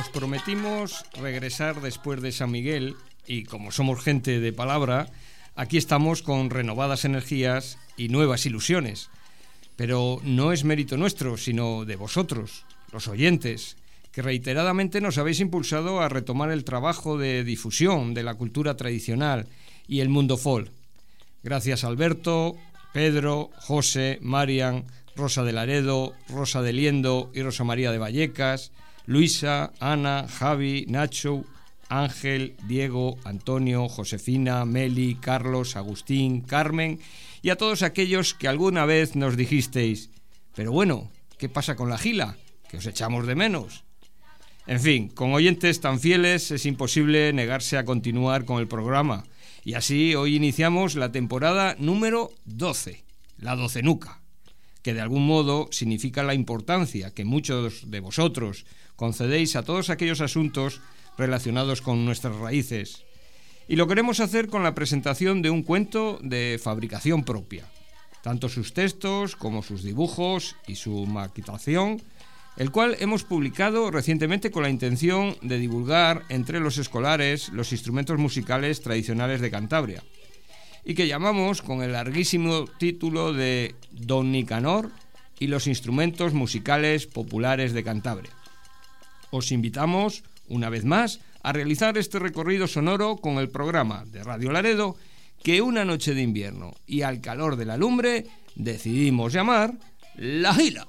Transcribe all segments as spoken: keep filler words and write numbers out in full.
Os prometimos regresar después de San Miguel y como somos gente de palabra, aquí estamos con renovadas energías y nuevas ilusiones. Pero no es mérito nuestro, sino de vosotros, los oyentes, que reiteradamente nos habéis impulsado a retomar el trabajo de difusión de la cultura tradicional y el mundo folk. Gracias a Alberto, Pedro, José, Marian, Rosa de Laredo, Rosa de Liendo y Rosa María de Vallecas, Luisa, Ana, Javi, Nacho, Ángel, Diego, Antonio, Josefina, Meli, Carlos, Agustín, Carmen y a todos aquellos que alguna vez nos dijisteis: pero bueno, ¿qué pasa con la Gila? Que os echamos de menos. En fin, con oyentes tan fieles es imposible negarse a continuar con el programa. Y así hoy iniciamos la temporada número doce, la docenuca, que de algún modo significa la importancia que muchos de vosotros concedéis a todos aquellos asuntos relacionados con nuestras raíces. Y lo queremos hacer con la presentación de un cuento de fabricación propia, tanto sus textos como sus dibujos y su maquetación, el cual hemos publicado recientemente con la intención de divulgar entre los escolares los instrumentos musicales tradicionales de Cantabria, y que llamamos con el larguísimo título de Don Nicanor y los instrumentos musicales populares de Cantabria. Os invitamos, una vez más, a realizar este recorrido sonoro con el programa de Radio Laredo que una noche de invierno y al calor de la lumbre decidimos llamar La Gila.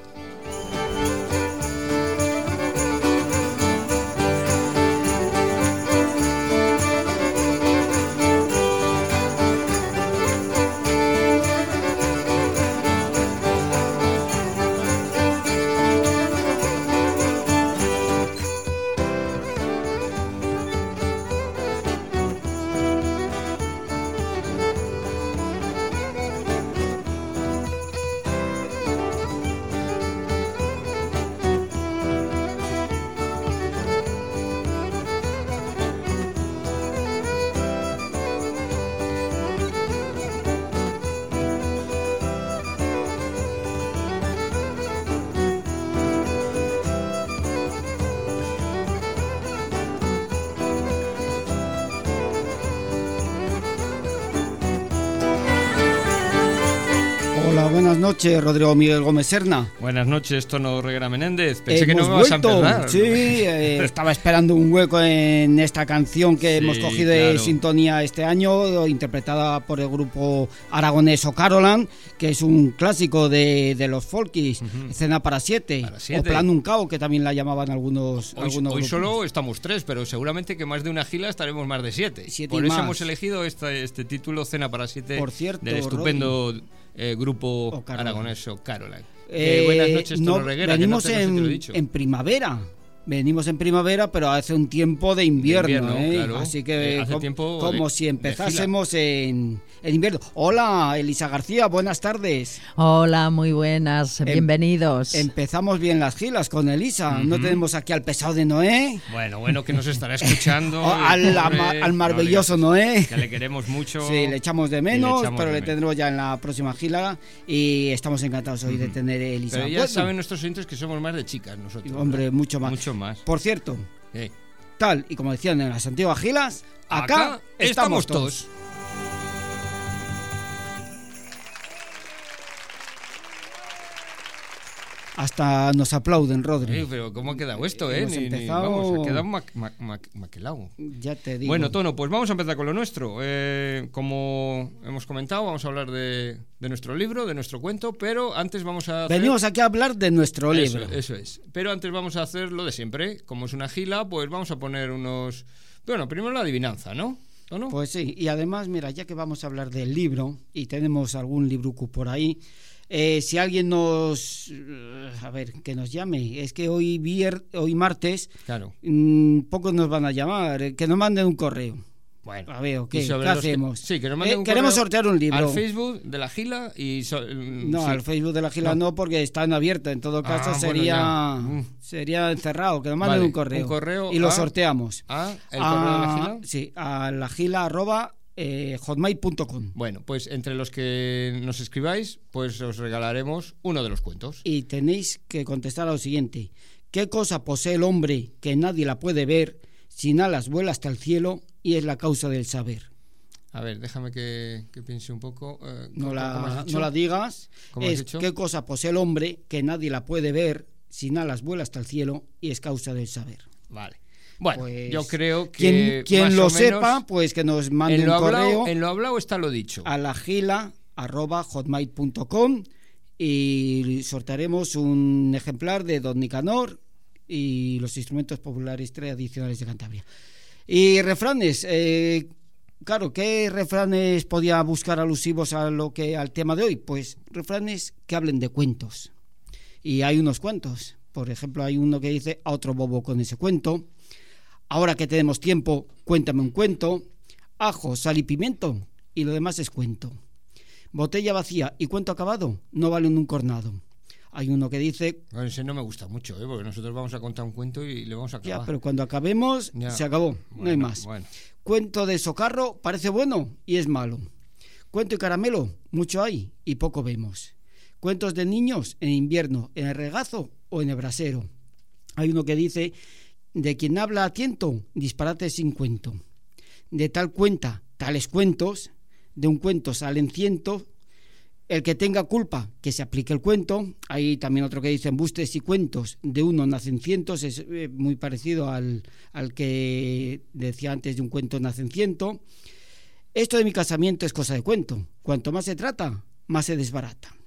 Buenas noches, Rodrigo Miguel Gómez Serna. Buenas noches, Tono Reguera Menéndez. Pensé hemos que no me vas vuelto. a empezar. Sí, eh, estaba esperando un hueco en esta canción que sí, hemos cogido claro. de sintonía este año, interpretada por el grupo aragonés O'Carolan, que es un clásico de, de los folkies, uh-huh. Cena para siete, para siete, o Plan un Cao, que también la llamaban algunos Hoy, algunos hoy grupos. solo estamos tres, pero seguramente que más de una gila estaremos más de siete. siete por eso más. hemos elegido este, este título, Cena para siete, por cierto, del estupendo eh, grupo O'Carolan. aragonés O'Carolan. Eh, eh, buenas noches, Tono no, Reguera. venimos que no te, en, no sé si te lo he dicho. en primavera. Venimos en primavera, pero hace un tiempo de invierno, de invierno, ¿eh? claro. Así que eh, hace como, tiempo como de, si empezásemos en, en invierno. Hola, Elisa García, buenas tardes. Hola, muy buenas, em, bienvenidos. Empezamos bien las gilas con Elisa. Uh-huh. No tenemos aquí al pesado de Noé. Bueno, bueno, que nos estará escuchando. o al, pobre, al maravilloso no, Noé. Que le queremos mucho. Sí, le echamos de menos, le echamos pero de le menos. tendremos ya en la próxima gila y estamos encantados hoy uh-huh. de tener a Elisa. Pero ya bueno, saben nuestros oyentes que somos más de chicas nosotros. Hombre, ¿verdad? mucho más. Mucho más. Por cierto, Sí. tal y como decían en las antiguas gilas, acá, acá estamos, estamos todos. todos. Hasta nos aplauden, Rodri. Sí, pero ¿cómo ha quedado esto, eh? Hemos Ni, empezado... ni, vamos, ha quedado ma, ma, ma, maquelado. Ya te digo. Bueno, Tono, pues vamos a empezar con lo nuestro. Eh, como hemos comentado, vamos a hablar de, de nuestro libro, de nuestro cuento, pero antes vamos a hacer... Venimos aquí a hablar de nuestro eso, libro. Eso es. Pero antes vamos a hacer lo de siempre. Como es una gila, pues vamos a poner unos... Bueno, primero la adivinanza, ¿no? ¿O no? Pues sí, y además, mira, ya que vamos a hablar del libro, y tenemos algún libruco por ahí... Eh, si alguien nos a ver que nos llame, es que hoy vier, hoy martes claro. mmm, pocos nos van a llamar, que nos manden un correo. Bueno, a ver, ¿qué, ¿qué hacemos? Que, sí, que nos manden eh, un queremos sortear un libro al Facebook de la Gila y so, no sí. al Facebook de la Gila no, no porque están abiertos, en todo caso ah, sería bueno, sería encerrado, que nos manden vale, un correo, un correo y lo a, sorteamos a el a, correo de la Gila sí, a la gila arroba Eh, hotmail punto com. Bueno, pues entre los que nos escribáis, pues os regalaremos uno de los cuentos. Y tenéis que contestar a lo siguiente: ¿Qué cosa posee el hombre que nadie la puede ver? Sin alas vuela hasta el cielo y es la causa del saber. A ver, déjame que, que piense un poco. Eh, no, la, has no la digas. ¿Cómo has Es dicho? ¿Qué cosa posee el hombre que nadie la puede ver? Sin alas vuela hasta el cielo y es causa del saber. Vale. Bueno, pues, yo creo que quien, quien más lo o menos, sepa, pues que nos mande en lo un correo. Hablado, en lo hablado está lo dicho. A la gila arroba hotmail punto com y sortearemos un ejemplar de Don Nicanor y los instrumentos populares tradicionales de Cantabria. Y refranes, eh, claro, ¿qué refranes podía buscar alusivos a lo que al tema de hoy? Pues refranes que hablen de cuentos. Y hay unos cuantos. Por ejemplo, hay uno que dice: a otro bobo con ese cuento. Ahora que tenemos tiempo, cuéntame un cuento. Ajo, sal y pimiento, y lo demás es cuento. Botella vacía y cuento acabado no valen un cornado. Hay uno que dice... Bueno, ese no me gusta mucho, ¿eh? Porque nosotros vamos a contar un cuento y le vamos a acabar. Ya, pero cuando acabemos, ya. Se acabó, bueno, no hay más. Bueno. Cuento de socarro parece bueno y es malo. Cuento y caramelo, mucho hay y poco vemos. Cuentos de niños en invierno, en el regazo o en el brasero. Hay uno que dice: de quien habla a tiento, disparate sin cuento. De tal cuenta, tales cuentos, de un cuento salen ciento. El que tenga culpa, que se aplique el cuento. Hay también otro que dice: embustes y cuentos, de uno nacen cientos. Es eh, muy parecido al, al que decía antes, de un cuento nacen ciento. Esto de mi casamiento es cosa de cuento. Cuanto más se trata, más se desbarata.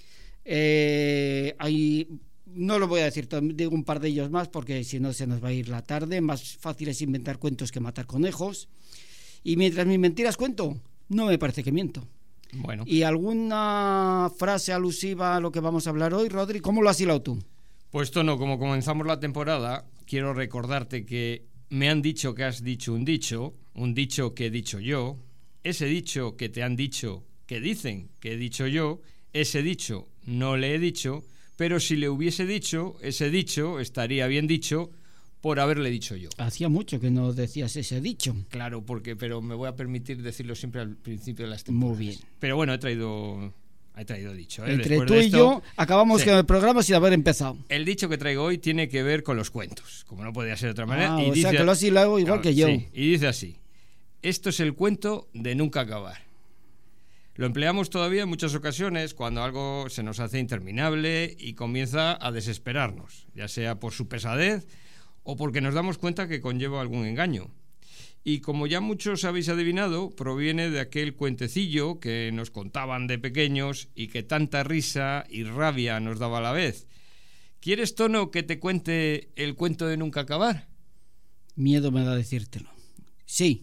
Eh, hay... No lo voy a decir, digo un par de ellos más porque si no se nos va a ir la tarde. Más fácil es inventar cuentos que matar conejos. Y mientras mis mentiras cuento, no me parece que miento. Bueno. ¿Y alguna frase alusiva a lo que vamos a hablar hoy, Rodri? ¿Cómo lo has hilado tú? Pues Tono, como comenzamos la temporada, quiero recordarte que me han dicho que has dicho un dicho, un dicho que he dicho yo, ese dicho que te han dicho que dicen que he dicho yo, ese dicho no le he dicho, pero si le hubiese dicho, ese dicho estaría bien dicho por haberle dicho yo. Hacía mucho que no decías ese dicho. Claro, porque pero me voy a permitir decirlo siempre al principio de las temporadas. Muy bien. Pero bueno, he traído he traído dicho. ¿eh? Entre Después tú de y esto, yo acabamos sí. con el programa sin haber empezado. El dicho que traigo hoy tiene que ver con los cuentos, como no podía ser de otra manera. Ah, y o dice, sea que lo has hilado igual claro, que yo. Sí, y dice así: esto es el cuento de nunca acabar. Lo empleamos todavía en muchas ocasiones cuando algo se nos hace interminable y comienza a desesperarnos, ya sea por su pesadez o porque nos damos cuenta que conlleva algún engaño. Y como ya muchos habéis adivinado, proviene de aquel cuentecillo que nos contaban de pequeños y que tanta risa y rabia nos daba a la vez. ¿Quieres, Tono, que te cuente el cuento de nunca acabar? Miedo me da decírtelo. Sí.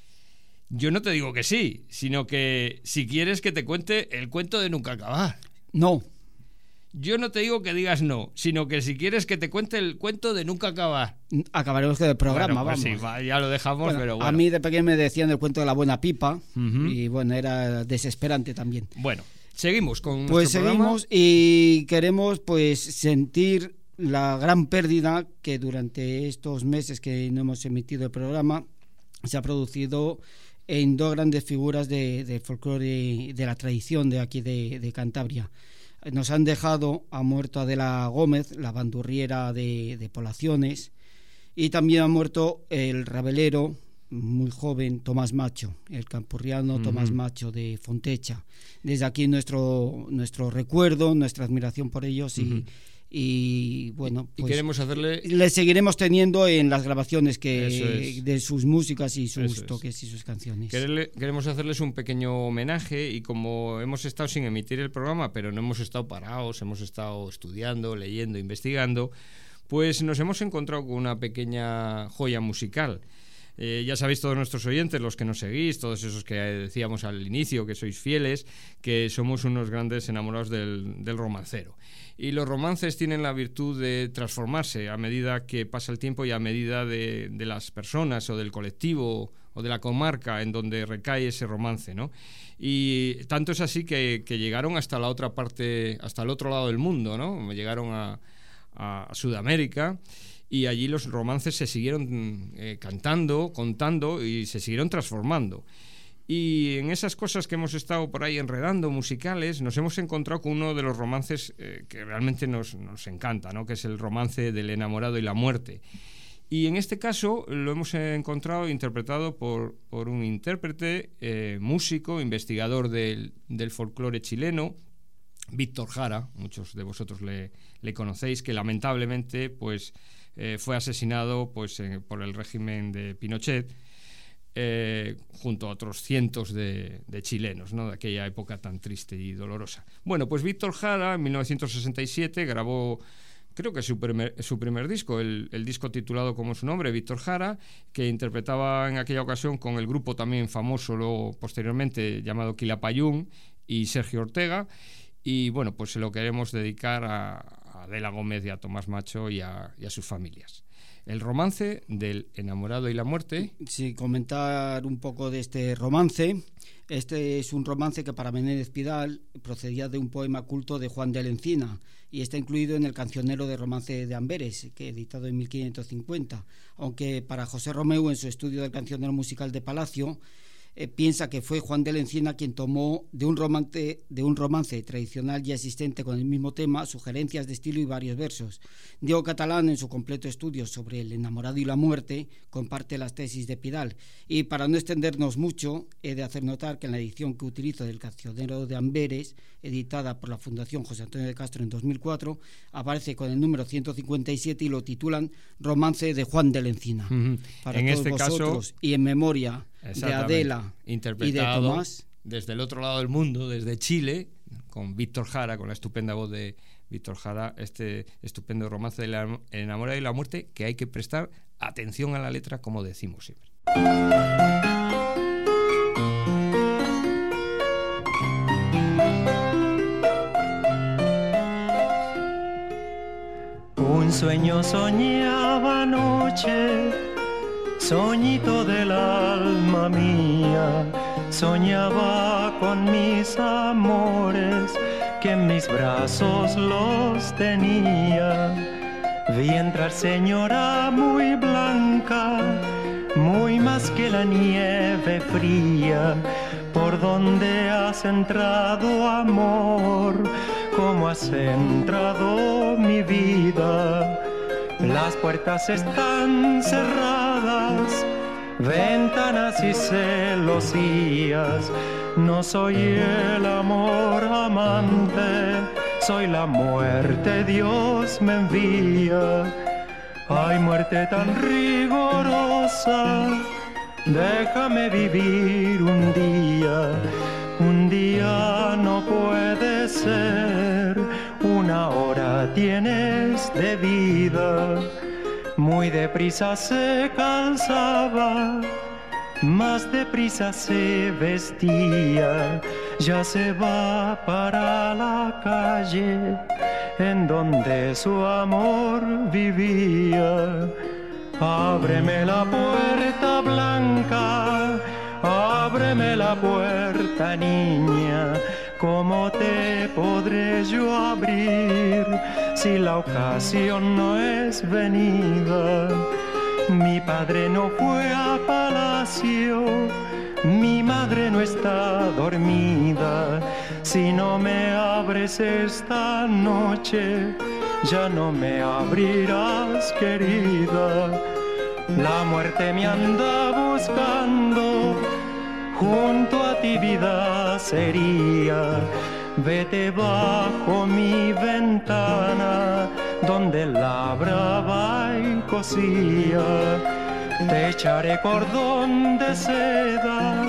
Yo no te digo que sí, sino que si quieres que te cuente el cuento de nunca acabar. No. Yo no te digo que digas no, sino que si quieres que te cuente el cuento de nunca acabar. Acabaremos con el programa, bueno, pues vamos. Sí, va, ya lo dejamos, bueno, pero bueno. A mí de pequeño me decían el cuento de la buena pipa, uh-huh. y bueno, era desesperante también. Bueno, seguimos con Pues nuestro seguimos programa. Y queremos pues sentir la gran pérdida que durante estos meses que no hemos emitido el programa se ha producido en dos grandes figuras de, de folclore, de la tradición de aquí de, de Cantabria. Nos han dejado, ha muerto Adela Gómez, la bandurriera de, de Poblaciones, y también ha muerto el rabelero muy joven Tomás Macho, el campurriano uh-huh. Tomás Macho de Fontecha. Desde aquí nuestro, nuestro recuerdo, nuestra admiración por ellos y, uh-huh. y bueno, y pues queremos hacerle... le seguiremos teniendo en las grabaciones que es. de sus músicas y sus Eso toques es. y sus canciones. Querele, queremos hacerles un pequeño homenaje y como hemos estado sin emitir el programa, pero no hemos estado parados, hemos estado estudiando, leyendo, investigando, pues nos hemos encontrado con una pequeña joya musical. Eh, ya sabéis todos nuestros oyentes, los que nos seguís, todos esos que decíamos al inicio, que sois fieles, que somos unos grandes enamorados del, del romancero. Y los romances tienen la virtud de transformarse a medida que pasa el tiempo y a medida de, de las personas o del colectivo o de la comarca en donde recae ese romance, ¿no? Y tanto es así que, que llegaron hasta la otra parte, hasta el otro lado del mundo, ¿no? Llegaron a, a Sudamérica. Y allí los romances se siguieron eh, cantando, contando y se siguieron transformando. Y en esas cosas que hemos estado por ahí enredando, musicales, nos hemos encontrado con uno de los romances eh, que realmente nos, nos encanta, ¿no? Que es el romance del enamorado y la muerte. Y en este caso lo hemos encontrado interpretado por, por un intérprete, eh, músico, investigador del, del folclore chileno, Víctor Jara. Muchos de vosotros le, le conocéis, que lamentablemente pues, eh, fue asesinado pues, eh, por el régimen de Pinochet, Eh, junto a otros cientos de, de chilenos, ¿no? De aquella época tan triste y dolorosa. Bueno, pues Víctor Jara en mil novecientos sesenta y siete grabó, creo que su primer, su primer disco, el, el disco titulado como su nombre, Víctor Jara, que interpretaba en aquella ocasión con el grupo también famoso luego posteriormente llamado Quilapayún y Sergio Ortega. Y bueno, pues se lo queremos dedicar a, a Adela Gómez y a Tomás Macho y a, y a sus familias. El romance del enamorado y la muerte. Sí, comentar un poco de este romance. Este es un romance que para Menéndez Pidal procedía de un poema culto de Juan de la Encina y está incluido en el Cancionero de Romance de Amberes, que editado en mil quinientos cincuenta, aunque para José Romeu, en su estudio del Cancionero Musical de Palacio, Eh, piensa que fue Juan de la Encina quien tomó de un romance de un romance tradicional ya existente con el mismo tema sugerencias de estilo y varios versos. Diego Catalán, en su completo estudio sobre el enamorado y la muerte, comparte las tesis de Pidal. Y para no extendernos mucho, he de hacer notar que en la edición que utilizo del Cancionero de Amberes, editada por la Fundación José Antonio de Castro en dos mil cuatro, aparece con el número ciento cincuenta y siete y lo titulan Romance de Juan de la Encina. Uh-huh. Para en todos este vosotros, caso, y en memoria de Adela interpretado y de Tomás, desde el otro lado del mundo, desde Chile, con Víctor Jara, con la estupenda voz de Víctor Jara, este estupendo romance del enamorado y la muerte, que hay que prestar atención a la letra, como decimos siempre. Un sueño soñaba anoche, soñito del alma mía, soñaba con mis amores, que en mis brazos los tenía. Vi entrar señora muy blanca, muy más que la nieve fría. ¿Por dónde has entrado, amor? ¿Cómo has entrado, mi vida? Las puertas están cerradas, ventanas y celosías. No soy el amor amante, soy la muerte, Dios me envía. Ay, muerte tan rigorosa, déjame vivir un día. Un día no puede ser, una hora tienes de vida. Muy deprisa se calzaba, más deprisa se vestía. Ya se va para la calle en donde su amor vivía. Ábreme la puerta blanca, ábreme la puerta, niña. ¿Cómo te podré yo abrir si la ocasión no es venida? Mi padre no fue a palacio, mi madre no está dormida. Si no me abres esta noche, ya no me abrirás, querida. La muerte me anda buscando, junto a ti vida sería. Vete bajo mi ventana, donde labraba y cosía. Te echaré cordón de seda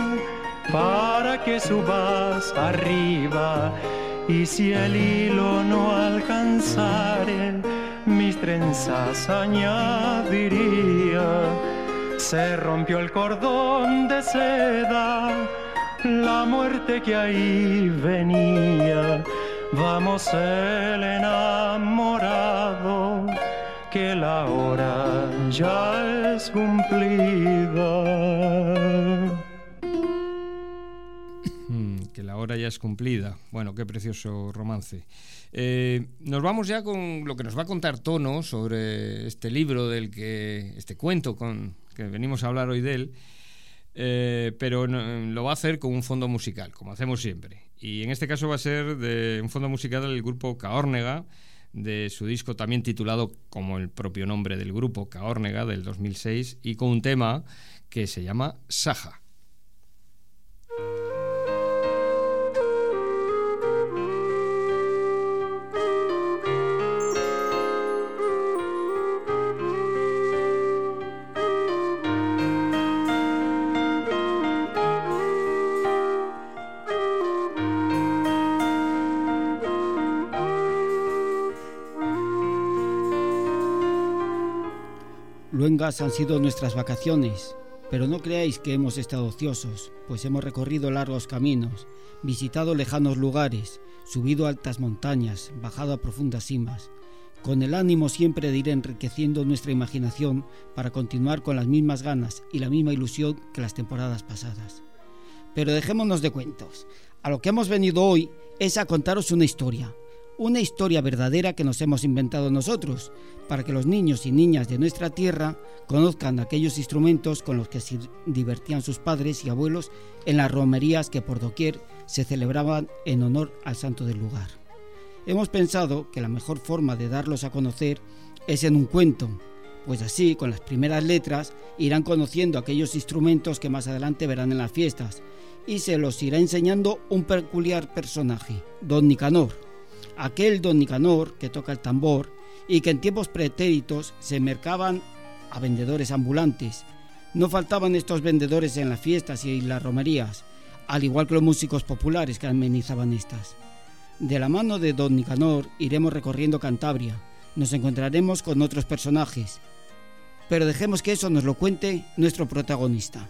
para que subas arriba. Y si el hilo no alcanzare, mis trenzas añadiría. Se rompió el cordón de seda, la muerte que ahí venía. Vamos el enamorado, que la hora ya es cumplida. Que la hora ya es cumplida. Bueno, qué precioso romance. Eh, nos vamos ya con lo que nos va a contar Tono sobre este libro del que, este cuento con que venimos a hablar hoy de él. eh, pero no, lo va a hacer con un fondo musical, como hacemos siempre. Y en este caso va a ser de un fondo musical del grupo Caórnega, de su disco también titulado como el propio nombre del grupo, Caórnega, del dos mil seis, y con un tema que se llama Saja. Luengas han sido nuestras vacaciones, pero no creáis que hemos estado ociosos, pues hemos recorrido largos caminos, visitado lejanos lugares, subido altas montañas, bajado a profundas cimas, con el ánimo siempre de ir enriqueciendo nuestra imaginación para continuar con las mismas ganas y la misma ilusión que las temporadas pasadas. Pero dejémonos de cuentos. A lo que hemos venido hoy es a contaros una historia, una historia verdadera que nos hemos inventado nosotros, para que los niños y niñas de nuestra tierra conozcan aquellos instrumentos con los que se divertían sus padres y abuelos en las romerías que por doquier se celebraban en honor al santo del lugar. Hemos pensado que la mejor forma de darlos a conocer es en un cuento, pues así, con las primeras letras, irán conociendo aquellos instrumentos que más adelante verán en las fiestas, y se los irá enseñando un peculiar personaje, Don Nicanor. Aquel Don Nicanor que toca el tambor y que en tiempos pretéritos se mercaban a vendedores ambulantes. No faltaban estos vendedores en las fiestas y las romerías, al igual que los músicos populares que amenizaban estas. De la mano de Don Nicanor iremos recorriendo Cantabria, nos encontraremos con otros personajes, pero dejemos que eso nos lo cuente nuestro protagonista.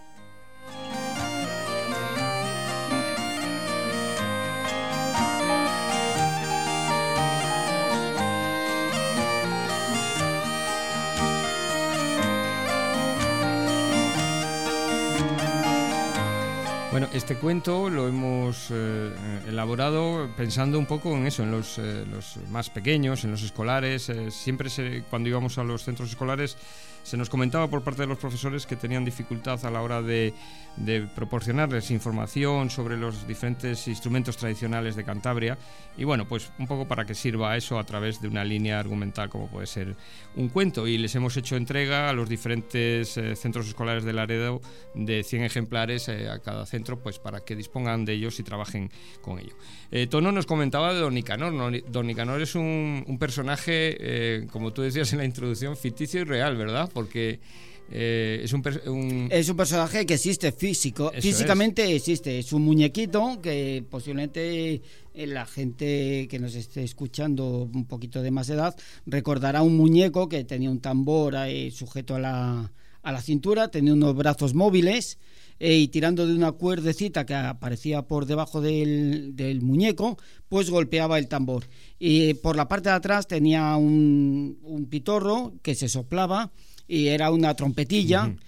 Bueno, este cuento lo hemos eh, elaborado pensando un poco en eso, en los, eh, los más pequeños, en los escolares. Eh, siempre se, cuando íbamos a los centros escolares se nos comentaba por parte de los profesores que tenían dificultad a la hora de, de proporcionarles información sobre los diferentes instrumentos tradicionales de Cantabria, y bueno, pues un poco para que sirva eso a través de una línea argumental como puede ser un cuento, y les hemos hecho entrega a los diferentes eh, centros escolares de Laredo de cien ejemplares eh, a cada centro, pues para que dispongan de ellos y trabajen con ello. Eh, Tono nos comentaba de Don Nicanor, ¿no? Don Nicanor es un, un personaje, eh, como tú decías en la introducción, ficticio y real, ¿verdad? Porque eh, es un, un... es un personaje que existe físico, Eso físicamente es. existe, es un muñequito que posiblemente la gente que nos esté escuchando un poquito de más edad recordará un muñeco que tenía un tambor ahí sujeto a la, a la cintura, tenía unos brazos móviles eh, y tirando de una cuerdecita que aparecía por debajo del, del muñeco, pues golpeaba el tambor. Y por la parte de atrás tenía un, un pitorro que se soplaba y era una trompetilla. Uh-huh.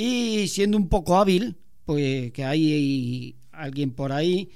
Y siendo un poco hábil, pues que hay alguien por ahí,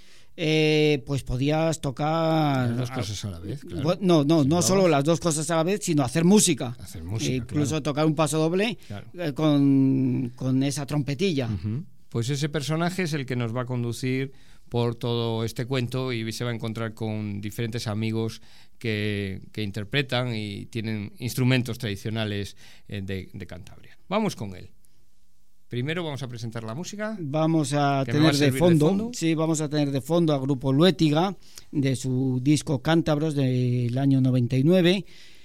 eh, pues podías tocar las dos cosas a la vez, claro. No, no, no solo las dos cosas a la vez, sino hacer música. Hacer música, e incluso claro. Tocar un paso doble, claro. eh, con, con esa trompetilla. Uh-huh. Pues ese personaje es el que nos va a conducir por todo este cuento y se va a encontrar con diferentes amigos que, que interpretan y tienen instrumentos tradicionales de, de Cantabria. Vamos con él. Primero vamos a presentar la música. Vamos a tener a de, fondo, de fondo. Sí, vamos a tener de fondo al grupo Luétiga de su disco Cántabros del año noventa y nueve,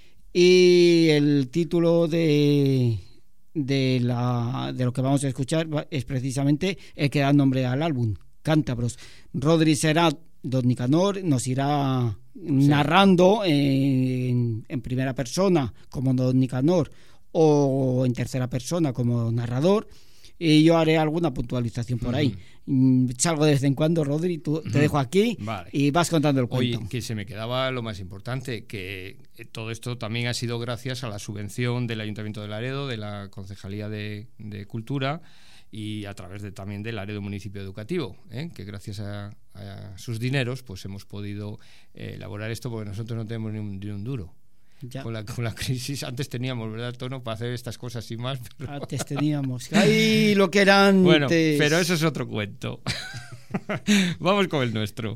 y el título de de la de lo que vamos a escuchar es precisamente el que da nombre al álbum, Cántabros. Rodri será Don Nicanor, nos irá sí. narrando en, en primera persona como Don Nicanor o en tercera persona como narrador, y yo haré alguna puntualización por ahí. Uh-huh. Salgo de vez en cuando, Rodri, tú, uh-huh. te dejo aquí, vale. y vas contando el cuento. Oye, que se me quedaba lo más importante, que todo esto también ha sido gracias a la subvención del Ayuntamiento de Laredo, de la Concejalía de, de Cultura, y a través de, también del Laredo Municipio Educativo, ¿eh? que gracias a, a sus dineros pues hemos podido eh, elaborar esto, porque nosotros no tenemos ni un, ni un duro. Ya. Con la, con la crisis, antes teníamos, ¿verdad, Tono? Para hacer estas cosas y más. Pero... Antes teníamos. ¡Ay, lo que era antes! Bueno, pero eso es otro cuento. Vamos con el nuestro.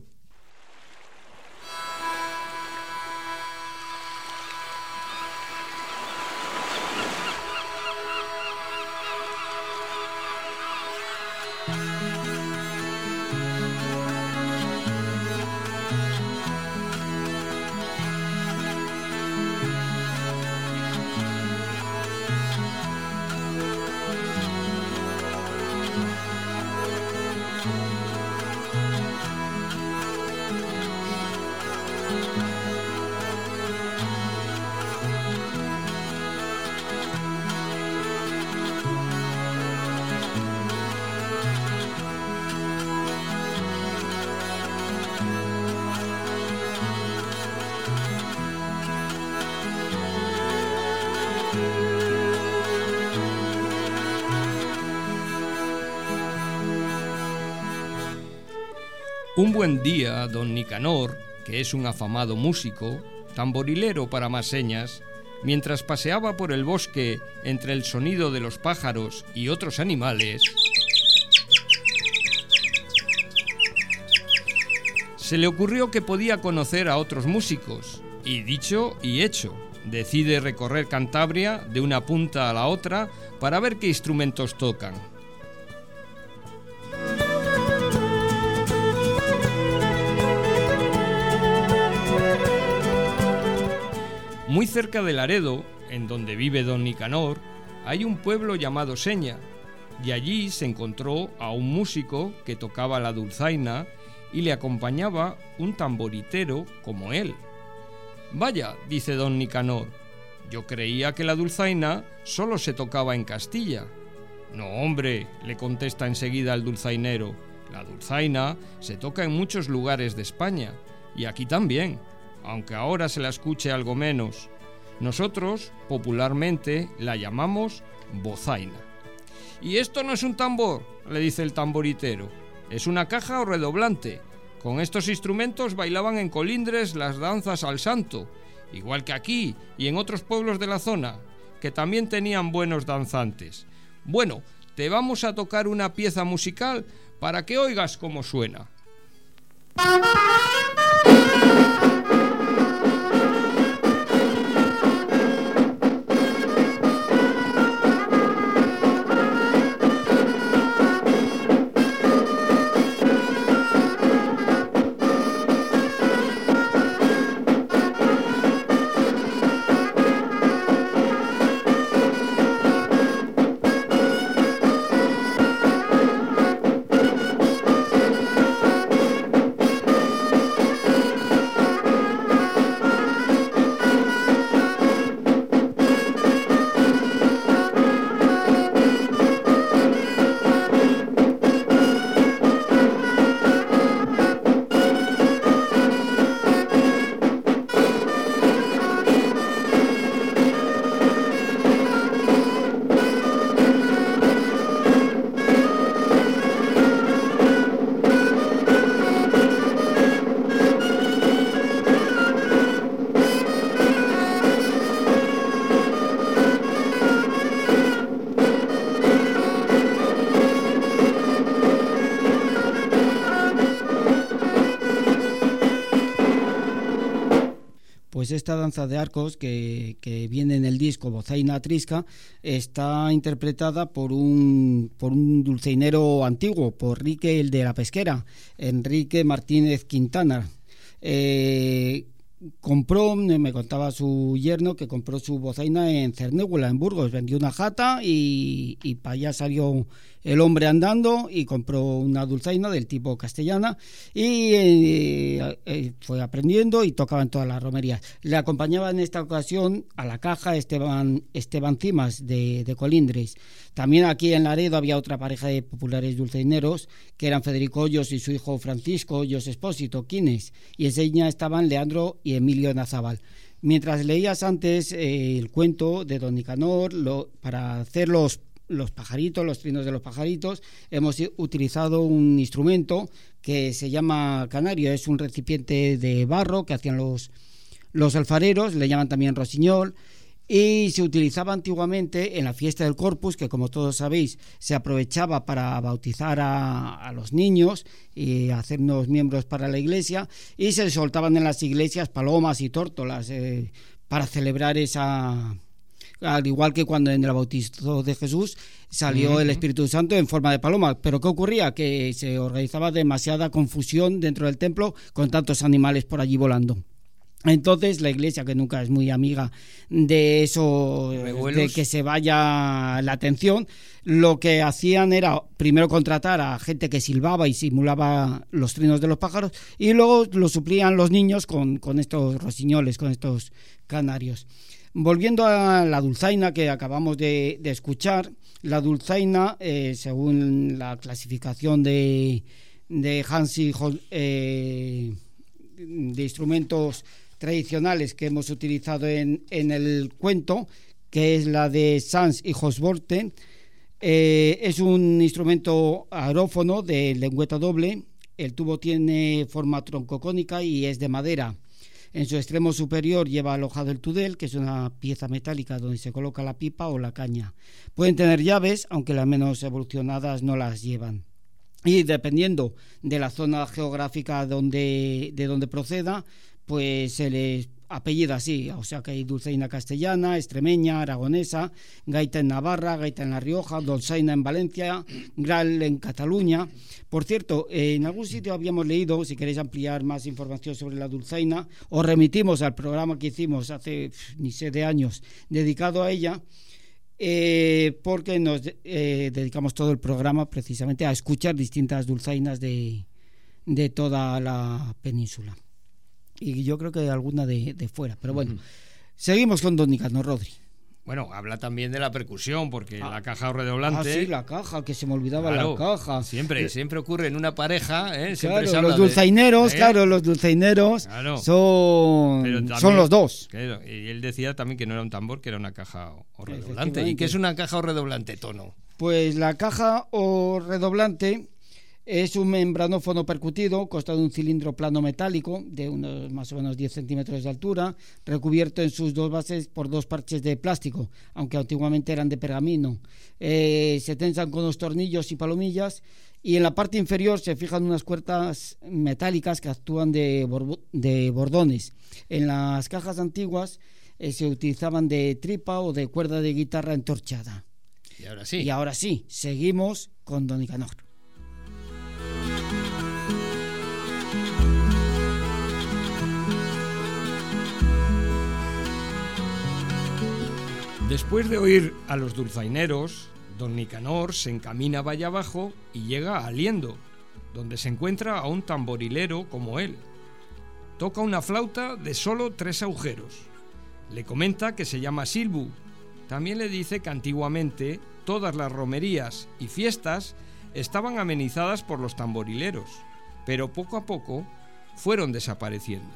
Un buen día, don Nicanor, que es un afamado músico, tamborilero para más señas, mientras paseaba por el bosque entre el sonido de los pájaros y otros animales, se le ocurrió que podía conocer a otros músicos, y dicho y hecho, decide recorrer Cantabria de una punta a la otra para ver qué instrumentos tocan. Muy cerca de Laredo, en donde vive don Nicanor, hay un pueblo llamado Seña, y allí se encontró a un músico que tocaba la dulzaina y le acompañaba un tamboritero como él. Vaya, dice don Nicanor, yo creía que la dulzaina solo se tocaba en Castilla. No, hombre, le contesta enseguida el dulzainero, la dulzaina se toca en muchos lugares de España, y aquí también, aunque ahora se la escuche algo menos. Nosotros, popularmente, la llamamos bozaina. «¿Y esto no es un tambor?», le dice el tamboritero. «Es una caja o redoblante. Con estos instrumentos bailaban en Colindres las danzas al santo, igual que aquí y en otros pueblos de la zona, que también tenían buenos danzantes. Bueno, te vamos a tocar una pieza musical para que oigas cómo suena». Pues esta danza de arcos que, que viene en el disco Bozaina Trisca está interpretada por un, por un dulceinero antiguo, por Rique el de la Pesquera, Enrique Martínez Quintana. Eh, compró, me contaba su yerno, que compró su bozaina en Cernígula, en Burgos, vendió una jata y, y para allá salió el hombre andando y compró una dulzaina del tipo castellana y eh, eh, fue aprendiendo y tocaba en todas las romerías. Le acompañaba en esta ocasión a la caja Esteban, Esteban Cimas de, de Colindres. También aquí en Laredo había otra pareja de populares dulceineros que eran Federico Hoyos y su hijo Francisco Hoyos Espósito Quines, y en Seña estaban Leandro y Emilio Nazábal. Mientras leías antes eh, el cuento de don Nicanor, lo, para hacer los los pajaritos, los trinos de los pajaritos, hemos utilizado un instrumento que se llama canario. Es un recipiente de barro que hacían los, Los alfareros le llaman también rosiñol, y se utilizaba antiguamente en la fiesta del Corpus, que como todos sabéis se aprovechaba para bautizar a, a los niños y hacernos miembros para la iglesia, y se soltaban en las iglesias palomas y tórtolas eh, para celebrar esa, al igual que cuando en el bautizo de Jesús salió uh-huh. el Espíritu Santo en forma de paloma. Pero ¿qué ocurría? Que se organizaba demasiada confusión dentro del templo con tantos animales por allí volando. Entonces la iglesia, que nunca es muy amiga de eso, de que se vaya la atención, lo que hacían era primero contratar a gente que silbaba y simulaba los trinos de los pájaros, y luego lo suplían los niños con, con estos rosiñoles, con estos canarios. Volviendo a la dulzaina que acabamos de, de escuchar, la dulzaina, eh, según la clasificación de, de Hansi eh, de instrumentos tradicionales que hemos utilizado en, en el cuento, que es la de Sanz y Hosborten, eh, es un instrumento aerófono de lengüeta doble. El tubo tiene forma troncocónica y es de madera. En su extremo superior lleva alojado el tudel, que es una pieza metálica donde se coloca la pipa o la caña. Pueden tener llaves, aunque las menos evolucionadas no las llevan. Y dependiendo de la zona geográfica donde, de donde proceda, pues se les apellida así, o sea que hay dulzaina castellana, extremeña, aragonesa, gaita en Navarra, gaita en La Rioja, dolzaina en Valencia, gral en Cataluña. Por cierto, en algún sitio habíamos leído, si queréis ampliar más información sobre la dulzaina, os remitimos al programa que hicimos hace ni sé de años dedicado a ella, eh, porque nos eh, dedicamos todo el programa precisamente a escuchar distintas dulzainas de, de toda la península. Y yo creo que alguna de, de fuera, pero bueno, uh-huh. Seguimos con don Nicanor, Rodri. Bueno, habla también de la percusión, porque ah, la caja redoblante... Ah, sí, la caja, que se me olvidaba claro, la caja. Siempre, eh, siempre ocurre en una pareja, ¿eh? Siempre claro, se habla los dulzaineros, de, ¿eh? claro, los dulzaineros claro. son, también, son los dos. Claro, y él decía también que no era un tambor, que era una caja o redoblante. ¿Y qué es una caja o redoblante, Tono? Pues la caja o redoblante es un membranófono percutido, consta de un cilindro plano metálico de unos más o menos diez centímetros de altura, recubierto en sus dos bases por dos parches de plástico, aunque antiguamente eran de pergamino. Eh, se tensan con unos tornillos y palomillas, y en la parte inferior se fijan unas cuerdas metálicas que actúan de, borbo, de bordones. En las cajas antiguas eh, se utilizaban de tripa o de cuerda de guitarra entorchada. Y ahora sí. Y ahora sí, seguimos con don Nicanor. Después de oír a los dulzaineros, don Nicanor se encamina valle abajo y llega a Liendo, donde se encuentra a un tamborilero como él. Toca una flauta de solo tres agujeros. Le comenta que se llama Silbu. También le dice que antiguamente todas las romerías y fiestas estaban amenizadas por los tamborileros, pero poco a poco fueron desapareciendo.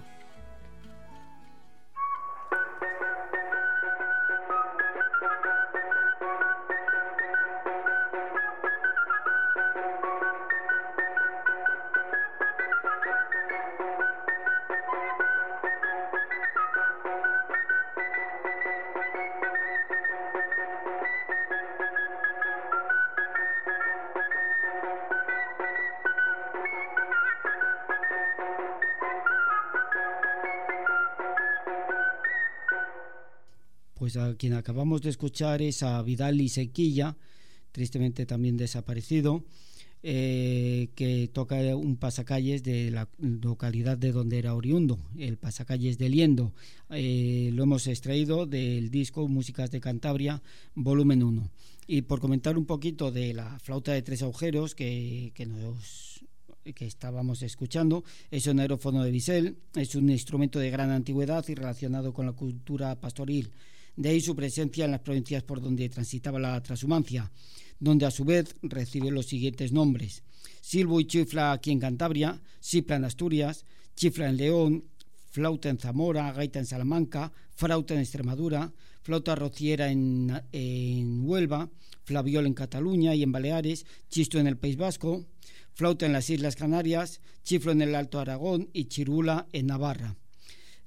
Pues a quien acabamos de escuchar es a Vidal y Sequilla, tristemente también desaparecido, eh, que toca un pasacalles de la localidad de donde era oriundo, el pasacalles de Liendo. Eh, lo hemos extraído del disco Músicas de Cantabria, volumen uno. Y por comentar un poquito de la flauta de tres agujeros que, que nos... que estábamos escuchando, es un aerófono de bisel, es un instrumento de gran antigüedad y relacionado con la cultura pastoril. De ahí su presencia en las provincias por donde transitaba la transhumancia, donde a su vez recibe los siguientes nombres: silbo y chifla aquí en Cantabria, sipla en Asturias, chifla en León, flauta en Zamora, gaita en Salamanca, flauta en Extremadura, flauta rociera en, en Huelva, flaviol en Cataluña y en Baleares, chisto en el País Vasco, flauta en las Islas Canarias, chiflo en el Alto Aragón y chirula en Navarra.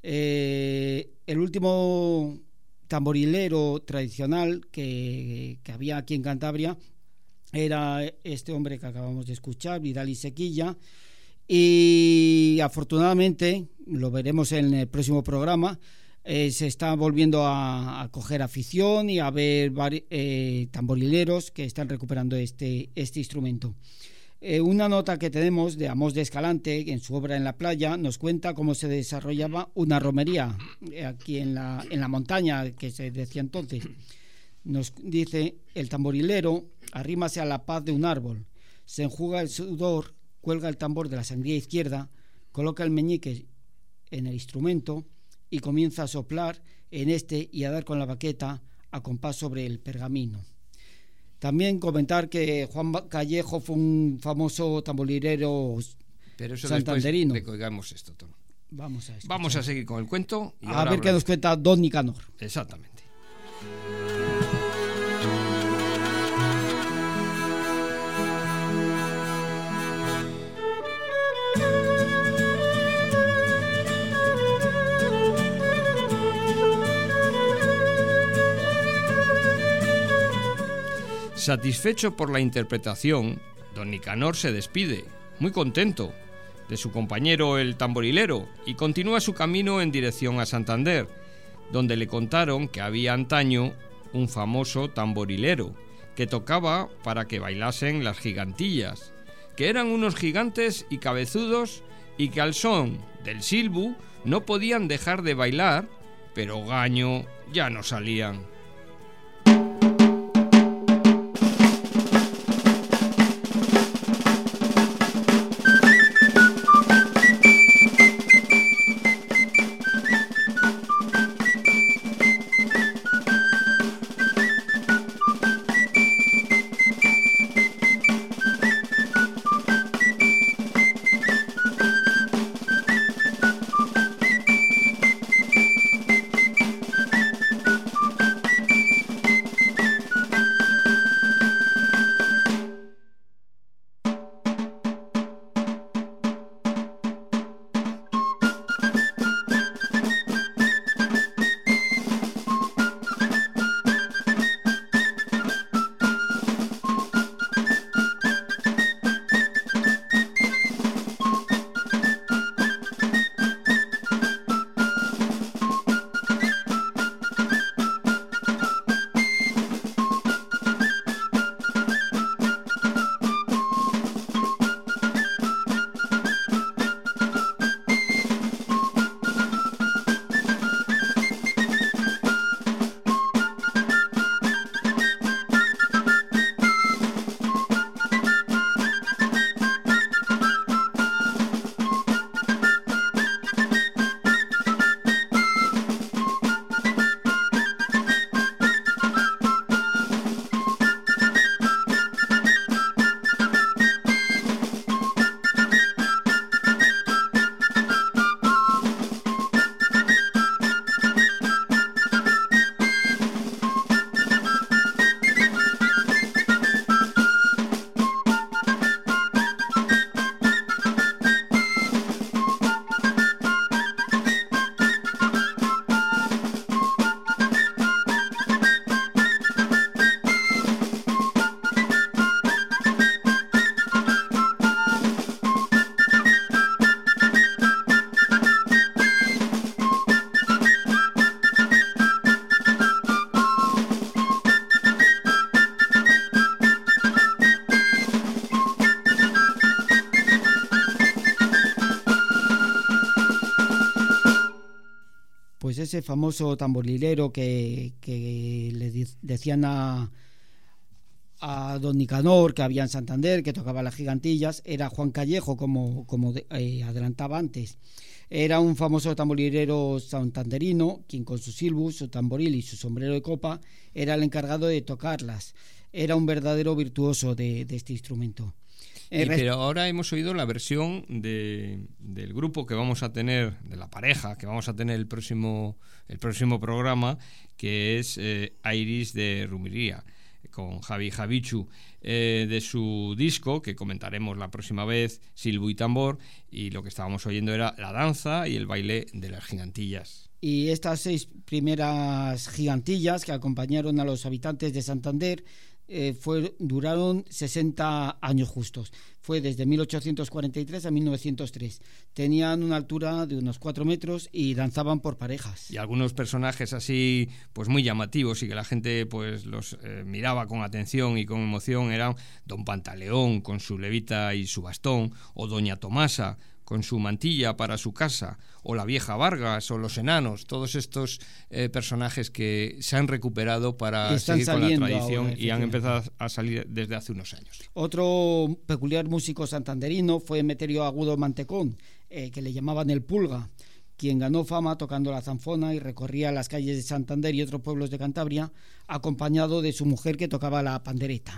Eh, el último tamborilero tradicional que, que había aquí en Cantabria era este hombre que acabamos de escuchar, Vidal y Sequilla, y afortunadamente, lo veremos en el próximo programa, eh, se está volviendo a, a coger afición y a ver vari, eh, tamborileros que están recuperando este, este instrumento. Eh, una nota que tenemos de Amós de Escalante, en su obra En la playa, nos cuenta cómo se desarrollaba una romería eh, aquí en la, en la montaña, que se decía entonces. Nos dice: el tamborilero arrímase a la paz de un árbol, se enjuga el sudor, cuelga el tambor de la sandía izquierda, coloca el meñique en el instrumento y comienza a soplar en este y a dar con la baqueta a compás sobre el pergamino. También comentar que Juan Callejo fue un famoso tamborilero Pero eso santanderino. Después de que oigamos esto, Tono. Vamos a, Vamos a seguir con el cuento. Y a ahora ver qué hablamos. nos cuenta Don Nicanor. Exactamente. Satisfecho por la interpretación, don Nicanor se despide, muy contento, de su compañero el tamborilero y continúa su camino en dirección a Santander, donde le contaron que había antaño un famoso tamborilero que tocaba para que bailasen las gigantillas, que eran unos gigantes y cabezudos y que al son del silbu no podían dejar de bailar, pero gaño ya no salían. Pues ese famoso tamborilero que, que le decían a, a don Nicanor, que había en Santander, que tocaba las gigantillas, era Juan Callejo, como, como de, eh, adelantaba antes. Era un famoso tamborilero santanderino, quien con su silbus, su tamboril y su sombrero de copa era el encargado de tocarlas. Era un verdadero virtuoso de, de este instrumento. Y, pero ahora hemos oído la versión de, del grupo que vamos a tener, de la pareja que vamos a tener el próximo, el próximo programa, que es eh, Iris de Rumiría. con Javi Javichu, eh, de su disco, que comentaremos la próxima vez, Silbo y Tambor, y lo que estábamos oyendo era la danza y el baile de las gigantillas. Y estas seis primeras gigantillas que acompañaron a los habitantes de Santander eh, fue, duraron sesenta años justos. Fue desde mil ochocientos cuarenta y tres a mil novecientos tres. Tenían una altura de unos cuatro metros y danzaban por parejas. Y algunos personajes así, pues muy llamativos y que la gente pues los eh, miraba con atención y con emoción eran Don Pantaleón con su levita y su bastón, o Doña Tomasa con su mantilla para su casa, o la vieja Vargas, o los enanos, todos estos eh, personajes que se han recuperado para seguir con la tradición ahora, y han empezado a salir desde hace unos años. Otro peculiar músico santanderino fue Emeterio Agudo Mantecón, eh, que le llamaban el Pulga, quien ganó fama tocando la zanfona y recorría las calles de Santander y otros pueblos de Cantabria, acompañado de su mujer que tocaba la pandereta.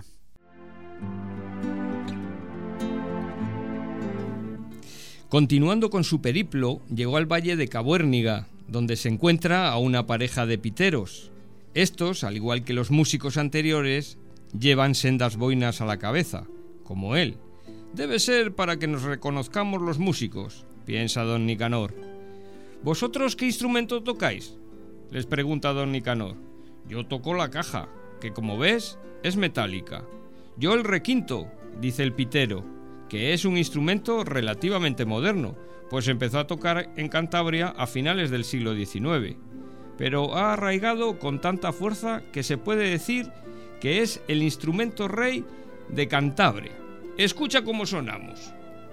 Continuando con su periplo, llegó al valle de Cabuérniga, donde se encuentra a una pareja de piteros. Estos, al igual que los músicos anteriores, llevan sendas boinas a la cabeza, como él. Debe ser para que nos reconozcamos los músicos, piensa don Nicanor. ¿Vosotros qué instrumento tocáis?, les pregunta don Nicanor. Yo toco la caja, que como ves, es metálica. Yo el requinto, dice el pitero, que es un instrumento relativamente moderno, pues empezó a tocar en Cantabria a finales del siglo diecinueve, pero ha arraigado con tanta fuerza que se puede decir que es el instrumento rey de Cantabria. Escucha cómo sonamos.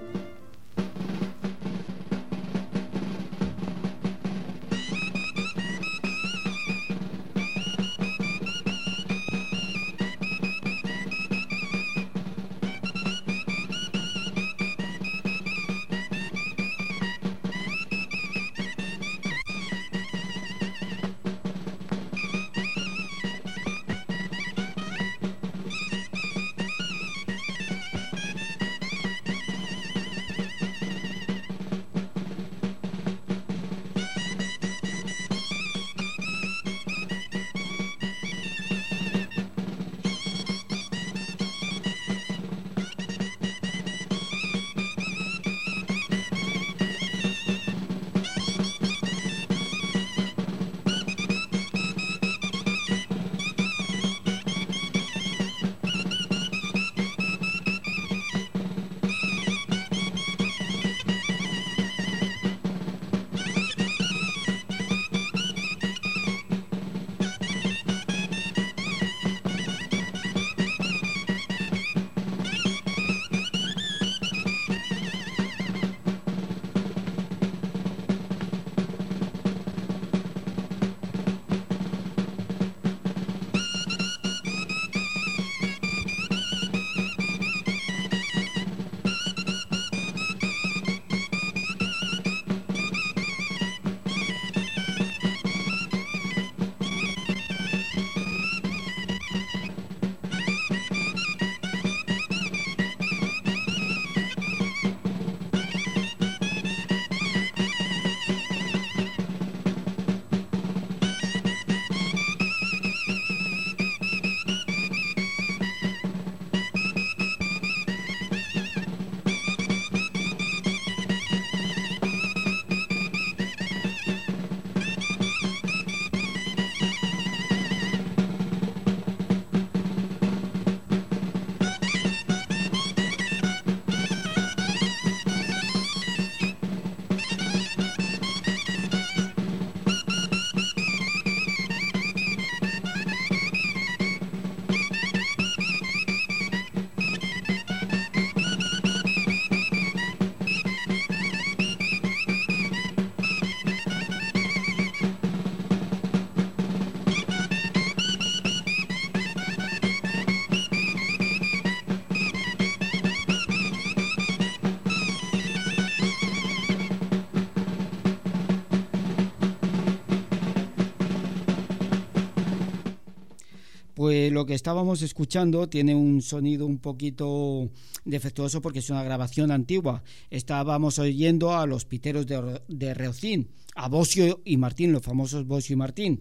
Pues lo que estábamos escuchando tiene un sonido un poquito defectuoso porque es una grabación antigua. Estábamos oyendo a los piteros de, de Reocín, a Bosio y Martín, los famosos Bosio y Martín.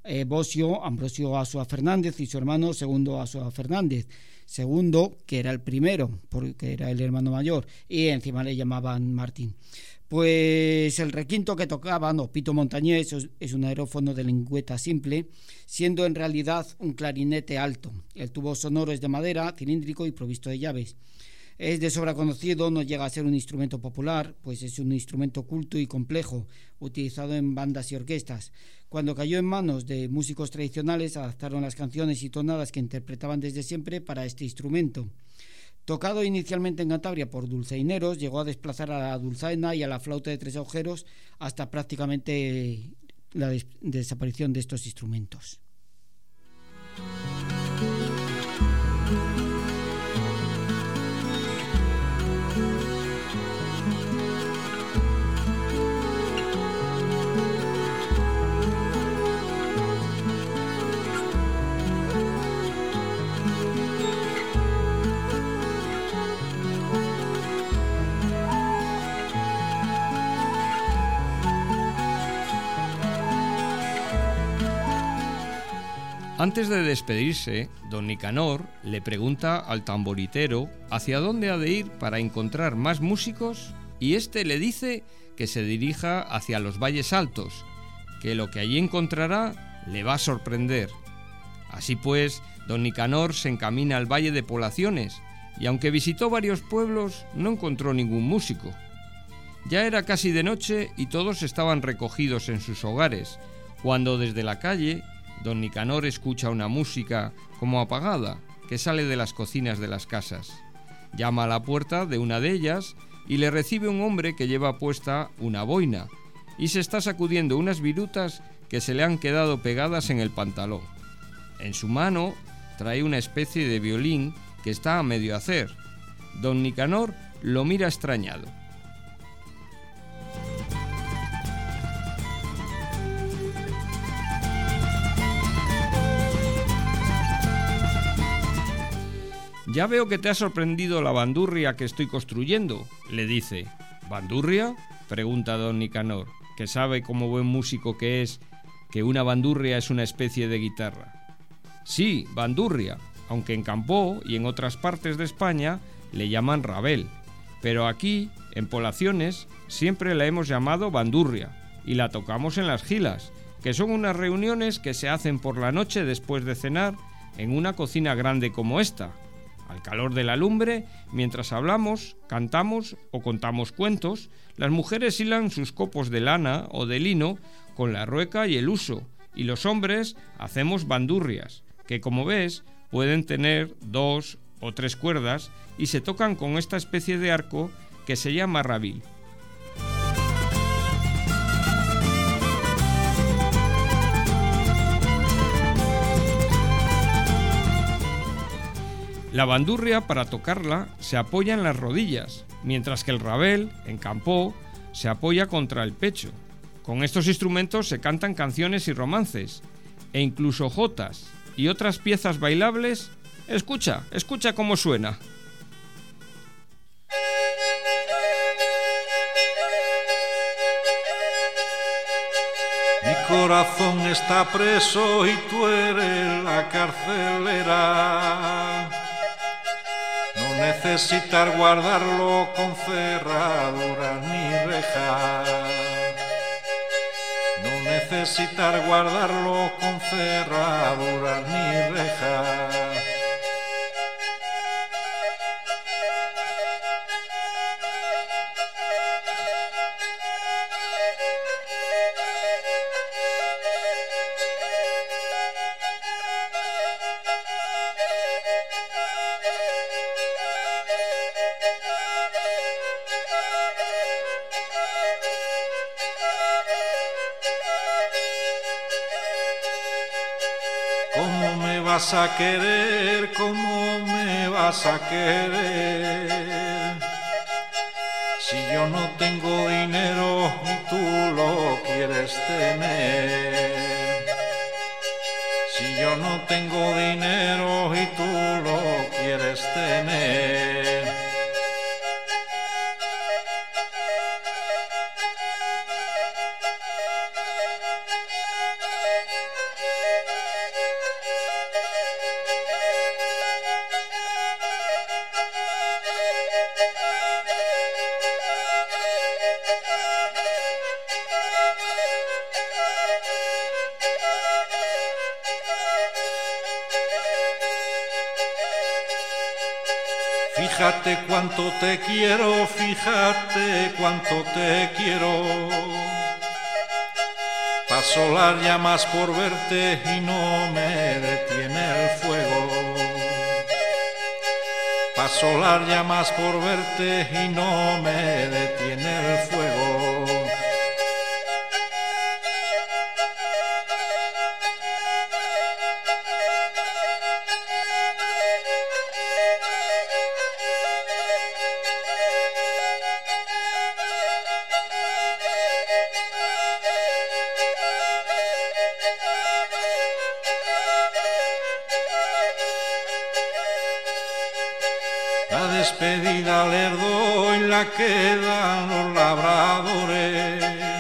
eh, Bosio, Ambrosio Asua Fernández y su hermano Segundo Asua Fernández. Segundo, que era el primero, porque era el hermano mayor, y encima le llamaban Martín. Pues el requinto que tocaba, no, Pito Montañés, es un aerófono de lengüeta simple, siendo en realidad un clarinete alto. El tubo sonoro es de madera, cilíndrico y provisto de llaves. Es de sobra conocido, no llega a ser un instrumento popular, pues es un instrumento culto y complejo, utilizado en bandas y orquestas. Cuando cayó en manos de músicos tradicionales, adaptaron las canciones y tonadas que interpretaban desde siempre para este instrumento. Tocado inicialmente en Cantabria por dulzaineros, llegó a desplazar a la dulzaina y a la flauta de tres agujeros hasta prácticamente la des- desaparición de estos instrumentos. Antes de despedirse, don Nicanor le pregunta al tamboritero hacia dónde ha de ir para encontrar más músicos y éste le dice que se dirija hacia los valles altos, que lo que allí encontrará le va a sorprender. Así pues, don Nicanor se encamina al valle de Poblaciones y aunque visitó varios pueblos, no encontró ningún músico. Ya era casi de noche y todos estaban recogidos en sus hogares, cuando desde la calle don Nicanor escucha una música como apagada que sale de las cocinas de las casas. Llama a la puerta de una de ellas y le recibe un hombre que lleva puesta una boina y se está sacudiendo unas virutas que se le han quedado pegadas en el pantalón. En su mano trae una especie de violín que está a medio hacer. Don Nicanor lo mira extrañado. «Ya veo que te ha sorprendido la bandurria que estoy construyendo», le dice. «¿Bandurria?», pregunta don Nicanor, que sabe como buen músico que es que una bandurria es una especie de guitarra. «Sí, bandurria, aunque en Campoo y en otras partes de España le llaman rabel, pero aquí, en Poblaciones, siempre la hemos llamado bandurria y la tocamos en las gilas, que son unas reuniones que se hacen por la noche después de cenar en una cocina grande como esta, al calor de la lumbre, mientras hablamos, cantamos o contamos cuentos. Las mujeres hilan sus copos de lana o de lino con la rueca y el huso, y los hombres hacemos bandurrias, que como ves pueden tener dos o tres cuerdas y se tocan con esta especie de arco que se llama rabil. La bandurria, para tocarla, se apoya en las rodillas, mientras que el rabel, en Campoo, se apoya contra el pecho. Con estos instrumentos se cantan canciones y romances, e incluso jotas y otras piezas bailables. Escucha, escucha cómo suena. Mi corazón está preso y tú eres la carcelera. No necesitar guardarlo con cerraduras ni rejas. No necesitar guardarlo con cerraduras ni rejas. ¿Cómo me vas a querer? ¿Cómo me vas a querer? Si yo no tengo dinero y tú lo quieres tener. Si yo no tengo dinero y tú lo quieres tener. Fíjate cuánto te quiero, fíjate cuánto te quiero. Paso las llamas por verte y no me detiene el fuego. Paso las llamas por verte y no me detiene el fuego. La despedida les doy, la que dan los labradores.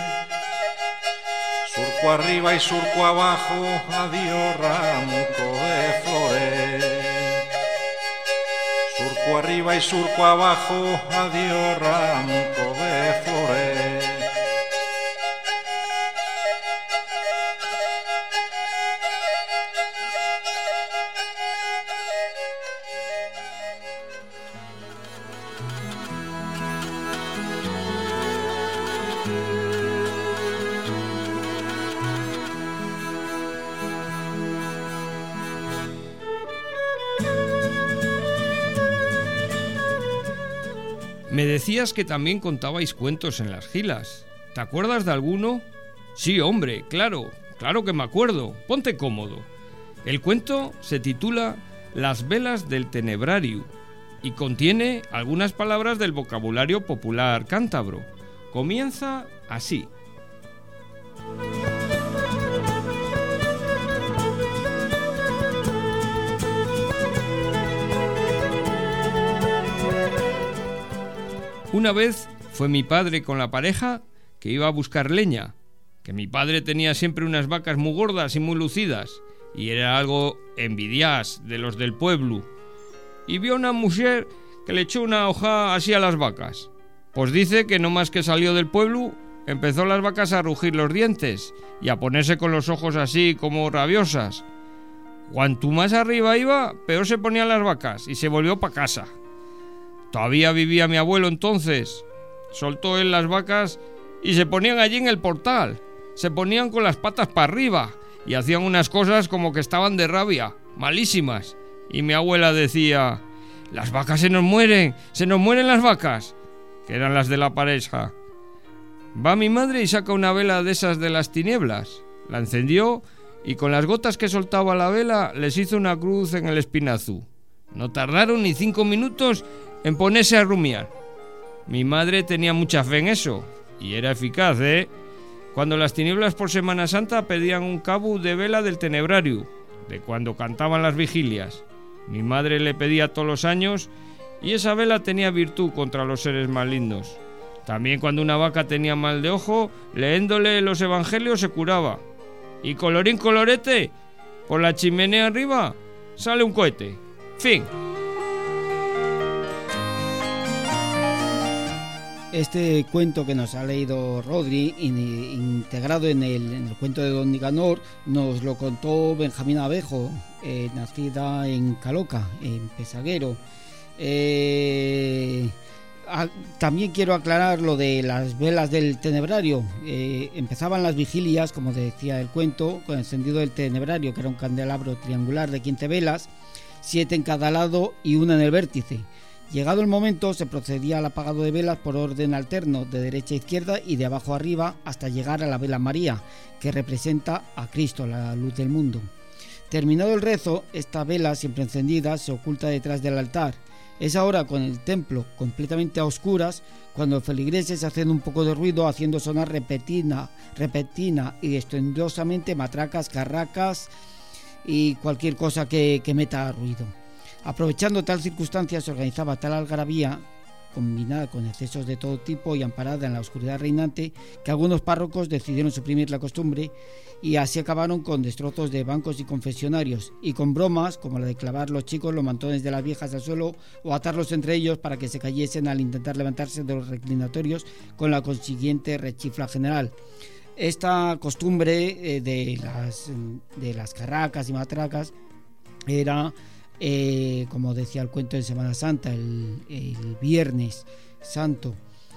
Surco arriba y surco abajo, adiós ramo de flores. Surco arriba y surco abajo, adiós ramo de flores. Me decías que también contabais cuentos en las gilas. ¿Te acuerdas de alguno? Sí, hombre, claro, claro que me acuerdo. Ponte cómodo. El cuento se titula Las velas del tenebrario y contiene algunas palabras del vocabulario popular cántabro. Comienza así. Una vez fue mi padre con la pareja que iba a buscar leña, que mi padre tenía siempre unas vacas muy gordas y muy lucidas, y era algo envidias de los del pueblo, y vio una mujer que le echó una hoja así a las vacas. Pues dice que no más que salió del pueblo, empezó las vacas a rugir los dientes y a ponerse con los ojos así como rabiosas. Cuanto más arriba iba, peor se ponían las vacas y se volvió pa' casa. Todavía vivía mi abuelo entonces. Soltó él las vacas y se ponían allí en el portal. Se ponían con las patas para arriba y hacían unas cosas como que estaban de rabia, malísimas. Y mi abuela decía: las vacas se nos mueren, se nos mueren las vacas, que eran las de la pareja. Va mi madre y saca una vela de esas de las tinieblas. La encendió y con las gotas que soltaba la vela les hizo una cruz en el espinazo. No tardaron ni cinco minutos en ponerse a rumiar. Mi madre tenía mucha fe en eso, y era eficaz, ¿eh? Cuando las tinieblas por Semana Santa pedían un cabo de vela del tenebrario, de cuando cantaban las vigilias. Mi madre le pedía todos los años, y esa vela tenía virtud contra los seres malignos. También cuando una vaca tenía mal de ojo, leéndole los evangelios se curaba. Y colorín colorete, por la chimenea arriba sale un cohete. Fin. Este cuento que nos ha leído Rodri, in, integrado en el, en el cuento de Don Nicanor, nos lo contó Benjamín Abejo, eh, nacida en Caloca, en Pesaguero. Eh, a, también quiero aclarar lo de las velas del tenebrario. Eh, empezaban las vigilias, como decía el cuento, con el encendido del tenebrario, que era un candelabro triangular de quince velas, siete en cada lado y una en el vértice. Llegado el momento, se procedía al apagado de velas por orden alterno, de derecha a izquierda y de abajo a arriba, hasta llegar a la vela María, que representa a Cristo, la luz del mundo. Terminado el rezo, esta vela, siempre encendida, se oculta detrás del altar. Es ahora, con el templo completamente a oscuras, cuando los feligreses hacen un poco de ruido, haciendo sonar repentina, repentina y estruendosamente matracas, carracas y cualquier cosa que, que meta ruido. Aprovechando tal circunstancia, se organizaba tal algarabía, combinada con excesos de todo tipo y amparada en la oscuridad reinante, que algunos párrocos decidieron suprimir la costumbre y así acabaron con destrozos de bancos y confesionarios, y con bromas como la de clavar los chicos los mantones de las viejas al suelo o atarlos entre ellos para que se cayesen al intentar levantarse de los reclinatorios, con la consiguiente rechifla general. Esta costumbre eh, de, las, de las carracas y matracas era eh, como decía el cuento de Semana Santa, el, el Viernes Santo.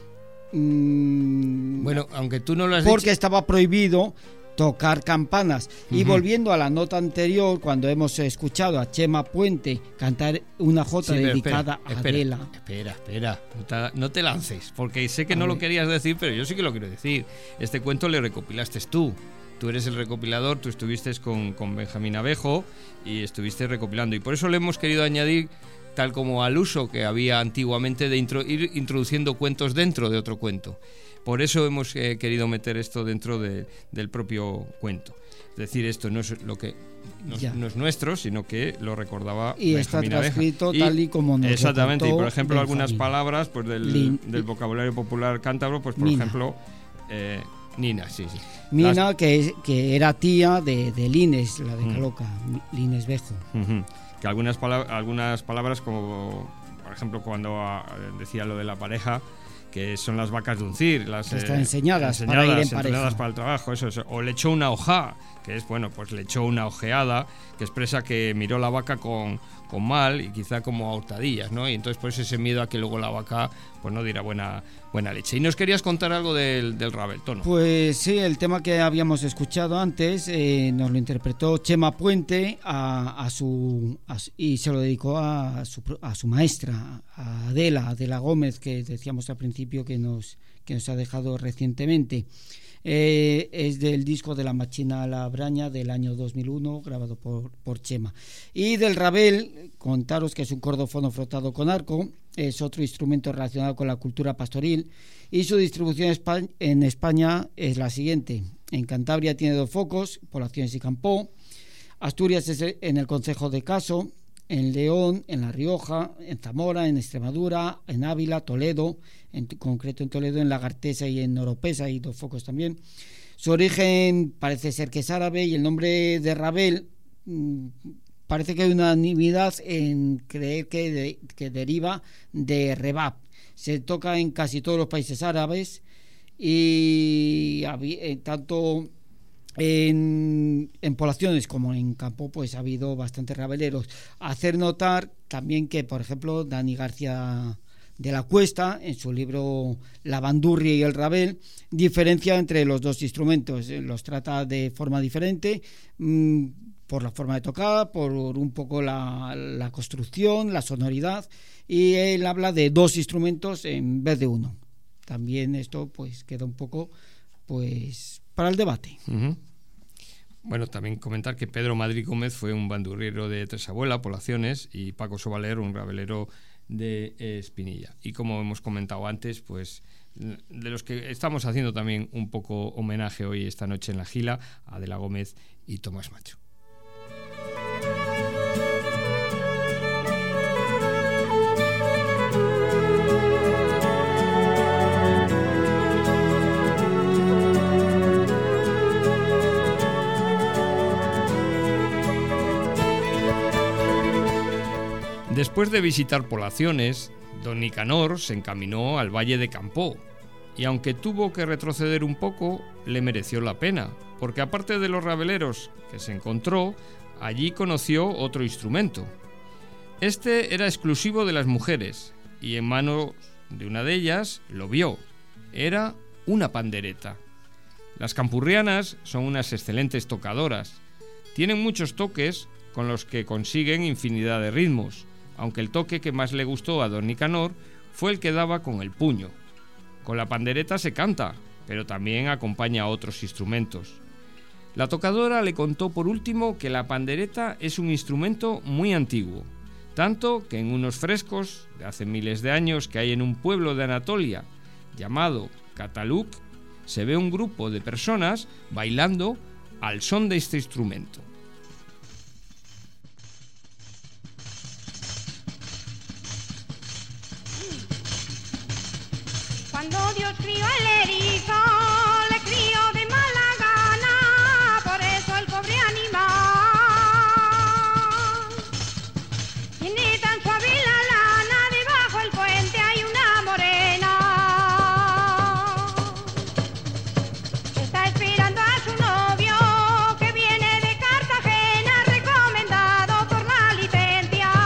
Mm, bueno, aunque tú no lo has porque dicho... estaba prohibido tocar campanas. Y Uh-huh. volviendo a la nota anterior, cuando hemos escuchado a Chema Puente cantar una jota Sí, pero dedicada espera, a espera, Adela. Espera, espera, no te, no te lances, porque sé que A no ver. lo querías decir, pero yo sí que lo quiero decir. Este cuento le recopilaste tú. Tú eres el recopilador, tú estuviste con, con Benjamín Abejo y estuviste recopilando. Y por eso le hemos querido añadir, tal como al uso que había antiguamente de intro, ir introduciendo cuentos dentro de otro cuento. Por eso hemos eh, querido meter esto dentro de, del propio cuento. Es decir, esto no es lo que no, no es nuestro, sino que lo recordaba y Benjamín está transcrito Abeja. tal y como nos Exactamente, y por ejemplo Benjamín. algunas palabras pues del, Lin, del vocabulario popular cántabro, pues por Nina. ejemplo eh, Nina, sí, sí. Mina, Las, que, es, que era tía de, de Lines, la de Mm. Caloca, Lines Bejo. uh-huh, que algunas, palab algunas palabras como por ejemplo cuando a, decía lo de la pareja, que son las vacas de uncir, las Que están eh, enseñadas, enseñadas, para ir en entrenadas pareja. para el trabajo, eso, eso. O le echó una hoja, que es, bueno, pues le echó una ojeada, que expresa que miró la vaca con, con mal y quizá como a hurtadillas, ¿no? Y entonces por eso ese miedo a que luego la vaca pues no diera buena, buena leche. Y nos querías contar algo del, del rabel, Tono. Pues sí, el tema que habíamos escuchado antes eh, nos lo interpretó Chema Puente a, a su a, y se lo dedicó a su, a su maestra, a Adela, Adela Gómez, que decíamos al principio que nos, que nos ha dejado recientemente. Eh, es del disco de La Machina a la Braña del año dos mil uno, grabado por, por Chema. Y del rabel, contaros que es un cordófono frotado con arco, es otro instrumento relacionado con la cultura pastoril, y su distribución en España es la siguiente: en Cantabria tiene dos focos, Poblaciones y Campó; Asturias es en el concejo de Caso; en León, en La Rioja; en Zamora, en Extremadura; en Ávila, Toledo, en concreto en Toledo, en Lagartesa y en Oropesa hay dos focos también. Su origen parece ser que es árabe, y el nombre de rabel mmm, parece que hay unanimidad en creer que, de, que deriva de rebab. Se toca en casi todos los países árabes, y eh, tanto en, en poblaciones como en campo pues ha habido bastantes rabeleros. Hacer notar también que, por ejemplo, Dani García de la Cuesta, en su libro La bandurria y el rabel, diferencia entre los dos instrumentos, los trata de forma diferente, mmm, por la forma de tocar, por un poco la, la construcción, la sonoridad, y él habla de dos instrumentos en vez de uno. También esto pues queda un poco pues para el debate. Uh-huh. Bueno, también comentar que Pedro Madrid Gómez fue un bandurriero de Tresabuela, Poblaciones, y Paco Sobaler un rabelero de Espinilla. Y como hemos comentado antes, pues de los que estamos haciendo también un poco homenaje hoy, esta noche en La Gila, a Adela Gómez y Tomás Macho. Después de visitar Poblaciones, don Nicanor se encaminó al Valle de Campó, y aunque tuvo que retroceder un poco, le mereció la pena, porque aparte de los rabeleros que se encontró, allí conoció otro instrumento. Este era exclusivo de las mujeres, y en manos de una de ellas lo vio. Era una pandereta. Las campurrianas son unas excelentes tocadoras. Tienen muchos toques con los que consiguen infinidad de ritmos, aunque el toque que más le gustó a don Nicanor fue el que daba con el puño. Con la pandereta se canta, pero también acompaña a otros instrumentos. La tocadora le contó por último que la pandereta es un instrumento muy antiguo, tanto que en unos frescos de hace miles de años que hay en un pueblo de Anatolia llamado Cataluc, se ve un grupo de personas bailando al son de este instrumento. Cuando Dios crió el erizo, le crió de mala gana, por eso el pobre animal tiene tan suave la lana, debajo del puente hay una morena que está esperando a su novio, que viene de Cartagena, recomendado por la licencia.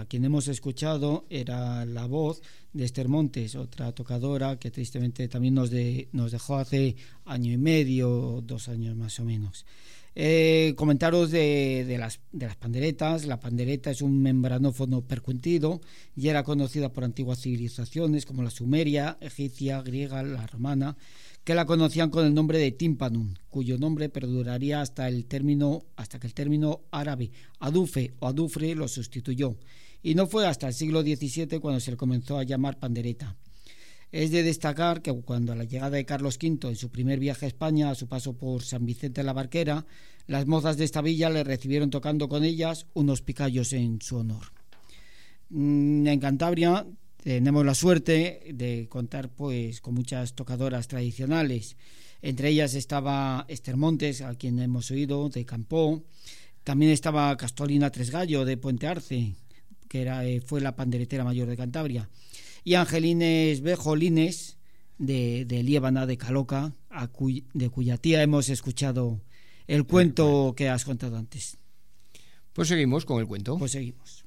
quien hemos escuchado era la voz de Esther Montes, otra tocadora que tristemente también nos, de, nos dejó hace año y medio, dos años más o menos. Eh, comentaros de, de, las, de las panderetas. La pandereta es un membranófono percutido y era conocida por antiguas civilizaciones como la sumeria, egipcia, griega, la romana, que la conocían con el nombre de tímpanum, cuyo nombre perduraría hasta el término, hasta que el término árabe adufe o adufre lo sustituyó, y no fue hasta el siglo diecisiete cuando se le comenzó a llamar pandereta. Es de destacar que cuando a la llegada de Carlos quinto en su primer viaje a España, a su paso por San Vicente de la Barquera, las mozas de esta villa le recibieron tocando con ellas unos picallos en su honor. En Cantabria tenemos la suerte de contar pues con muchas tocadoras tradicionales. Entre ellas estaba Esther Montes, a quien hemos oído, de Campó. También estaba Castolina Tresgallo, de Puente Arce, que era, fue la panderetera mayor de Cantabria. Y Angelines Bejolines, de, de Liébana, de Caloca, a cuy, de cuya tía hemos escuchado el cuento que has contado antes. Pues seguimos con el cuento. Pues seguimos.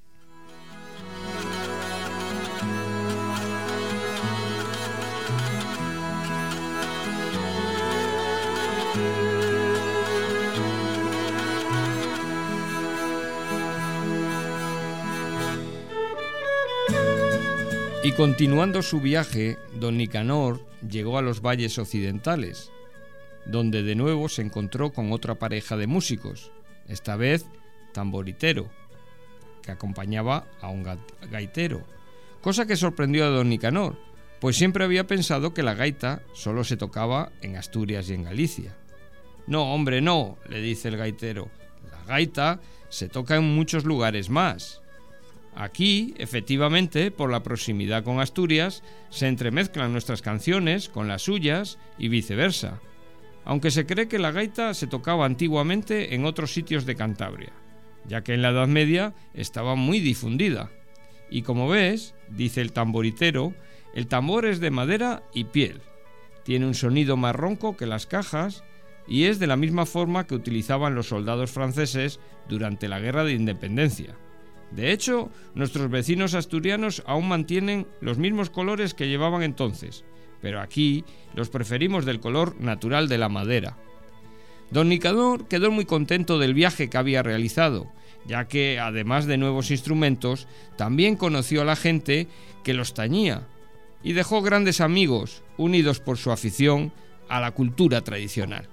Y continuando su viaje, don Nicanor llegó a los valles occidentales, donde de nuevo se encontró con otra pareja de músicos, esta vez tamboritero, que acompañaba a un gaitero, cosa que sorprendió a don Nicanor, pues siempre había pensado que la gaita solo se tocaba en Asturias y en Galicia. No, hombre, no, le dice el gaitero, la gaita se toca en muchos lugares más. Aquí, efectivamente, por la proximidad con Asturias, se entremezclan nuestras canciones con las suyas y viceversa, aunque se cree que la gaita se tocaba antiguamente en otros sitios de Cantabria, ya que en la Edad Media estaba muy difundida. Y como ves, dice el tamboritero, el tambor es de madera y piel, tiene un sonido más ronco que las cajas y es de la misma forma que utilizaban los soldados franceses durante la Guerra de Independencia. De hecho, nuestros vecinos asturianos aún mantienen los mismos colores que llevaban entonces, pero aquí los preferimos del color natural de la madera. Don Nicanor quedó muy contento del viaje que había realizado, ya que, además de nuevos instrumentos, también conoció a la gente que los tañía y dejó grandes amigos, unidos por su afición a la cultura tradicional.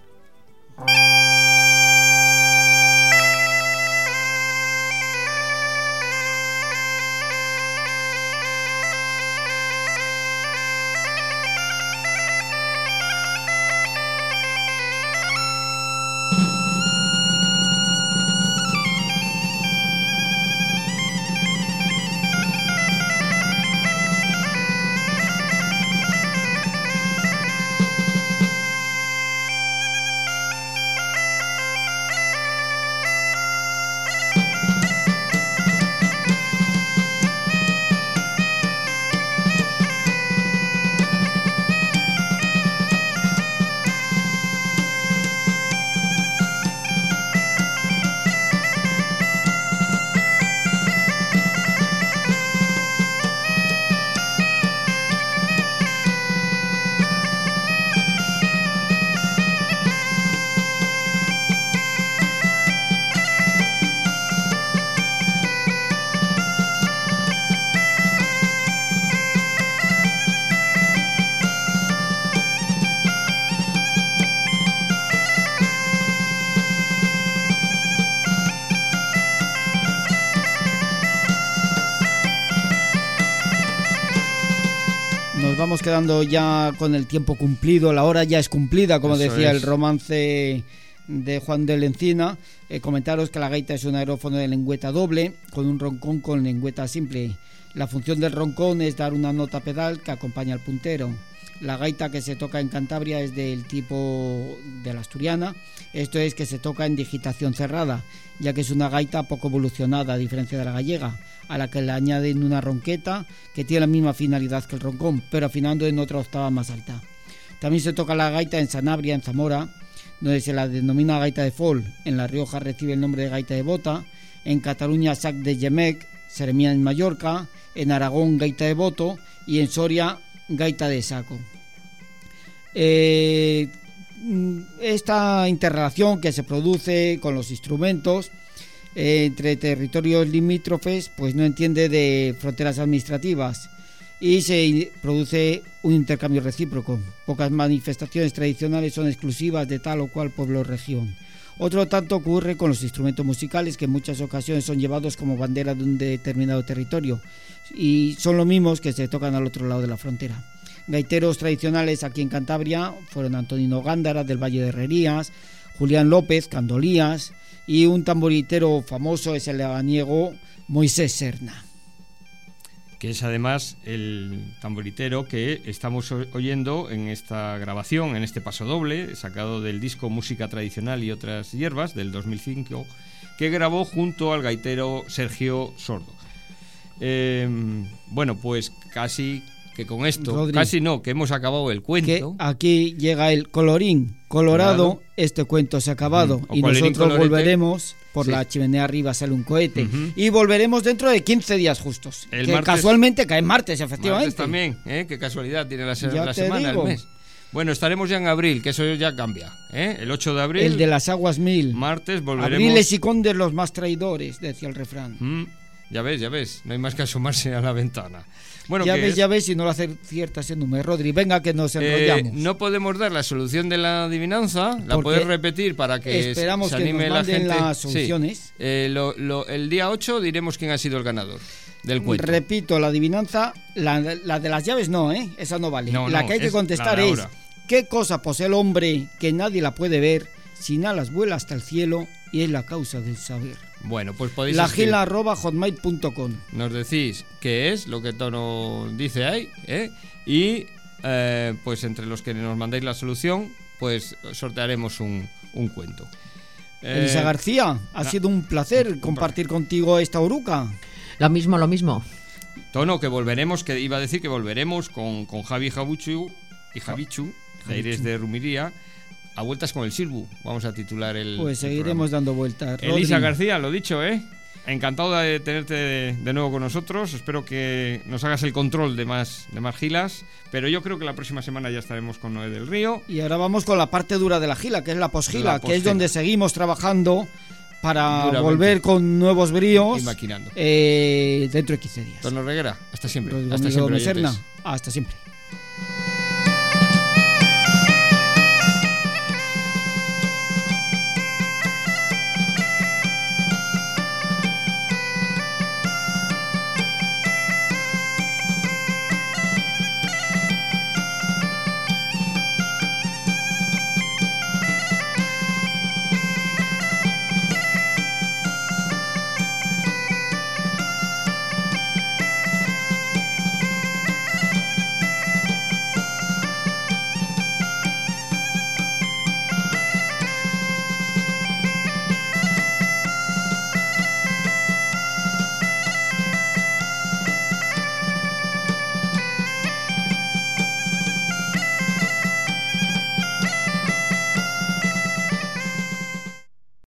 Vamos quedando ya con el tiempo cumplido, la hora ya es cumplida, como Eso decía es. el romance de Juan de la Encina. Eh, comentaros que la gaita es un aerófono de lengüeta doble, con un roncón con lengüeta simple. La función del roncón es dar una nota pedal que acompaña al puntero. La gaita que se toca en Cantabria es del tipo de la asturiana, esto es que se toca en digitación cerrada, ya que es una gaita poco evolucionada, a diferencia de la gallega, a la que le añaden una ronqueta que tiene la misma finalidad que el roncón, pero afinando en otra octava más alta. También se toca la gaita en Sanabria, en Zamora, donde se la denomina gaita de fol. En La Rioja recibe el nombre de gaita de bota. En Cataluña, sac de gemec, seremía en Mallorca, en Aragón gaita de boto y en Soria gaita de saco. Eh, esta interrelación que se produce con los instrumentos eh, entre territorios limítrofes pues no entiende de fronteras administrativas y se produce un intercambio recíproco. Pocas manifestaciones tradicionales son exclusivas de tal o cual pueblo o región. Otro tanto ocurre con los instrumentos musicales, que en muchas ocasiones son llevados como bandera de un determinado territorio y son los mismos que se tocan al otro lado de la frontera. Gaiteros tradicionales aquí en Cantabria fueron Antonino Gándara del Valle de Herrerías, Julián López, Candolías, y un tamboritero famoso es el lebaniego Moisés Serna, que es además el tamboritero que estamos oyendo en esta grabación, en este paso doble, sacado del disco Música Tradicional y Otras Hierbas, del dos mil cinco, que grabó junto al gaitero Sergio Sordo. Eh, bueno, pues casi que con esto, Rodri, casi no, que hemos acabado el cuento. Que aquí llega el colorín colorado, claro. Este cuento se ha acabado, uh-huh. y nosotros colorete. volveremos... Por sí. La chimenea arriba sale un cohete. Uh-huh. Y volveremos dentro de quince días justos. El que martes, casualmente cae martes, efectivamente. Martes también, ¿eh? Qué casualidad tiene la, se- la semana, digo. el mes. Bueno, estaremos ya en abril, que eso ya cambia, ¿eh? El ocho de abril. El de las aguas mil. Martes volveremos. Abriles y condes los más traidores, decía el refrán. Mm, ya ves, ya ves. No hay más que asomarse a la ventana. Bueno, ya ves, es? ya ves, si no lo hace cierta ese número. Rodri, venga que nos enrollamos. Eh, no podemos dar la solución de la adivinanza, la Porque puedes repetir para que esperamos se que anime nos manden la gente. las soluciones. Sí. Eh, lo, lo, el día ocho diremos quién ha sido el ganador del cuento. Repito, la adivinanza, la, la de las llaves no, ¿eh? Esa no vale. No, la no, que hay que contestar es, ¿qué cosa posee el hombre que nadie la puede ver, sin alas vuela hasta el cielo y es la causa del saber? Bueno, pues podéis la gila arroba hotmail punto com. Nos decís qué es lo que Tono dice ahí, ¿eh? Y eh, pues entre los que nos mandéis la solución, pues sortearemos un, un cuento. Eh, Elisa García, ha sido un placer compartir contigo esta oruca. Lo mismo, lo mismo. Tono, que volveremos, que iba a decir que volveremos con, con Javi Jabuchu y Javichu, Zaires de Rumiría, a vueltas con el Silbu, vamos a titular el Pues seguiremos el dando vueltas. Elisa García, lo dicho, ¿eh? Encantado de tenerte de, de nuevo con nosotros. Espero que nos hagas el control de más, de más gilas. Pero yo creo que la próxima semana ya estaremos con Noé del Río. Y ahora vamos con la parte dura de la gila, que es la posgila, que es donde seguimos trabajando para Duramente. volver con nuevos bríos. Y maquinando. Eh, dentro de quince días. Tono Reguera, hasta siempre. Hasta siempre. Hasta siempre.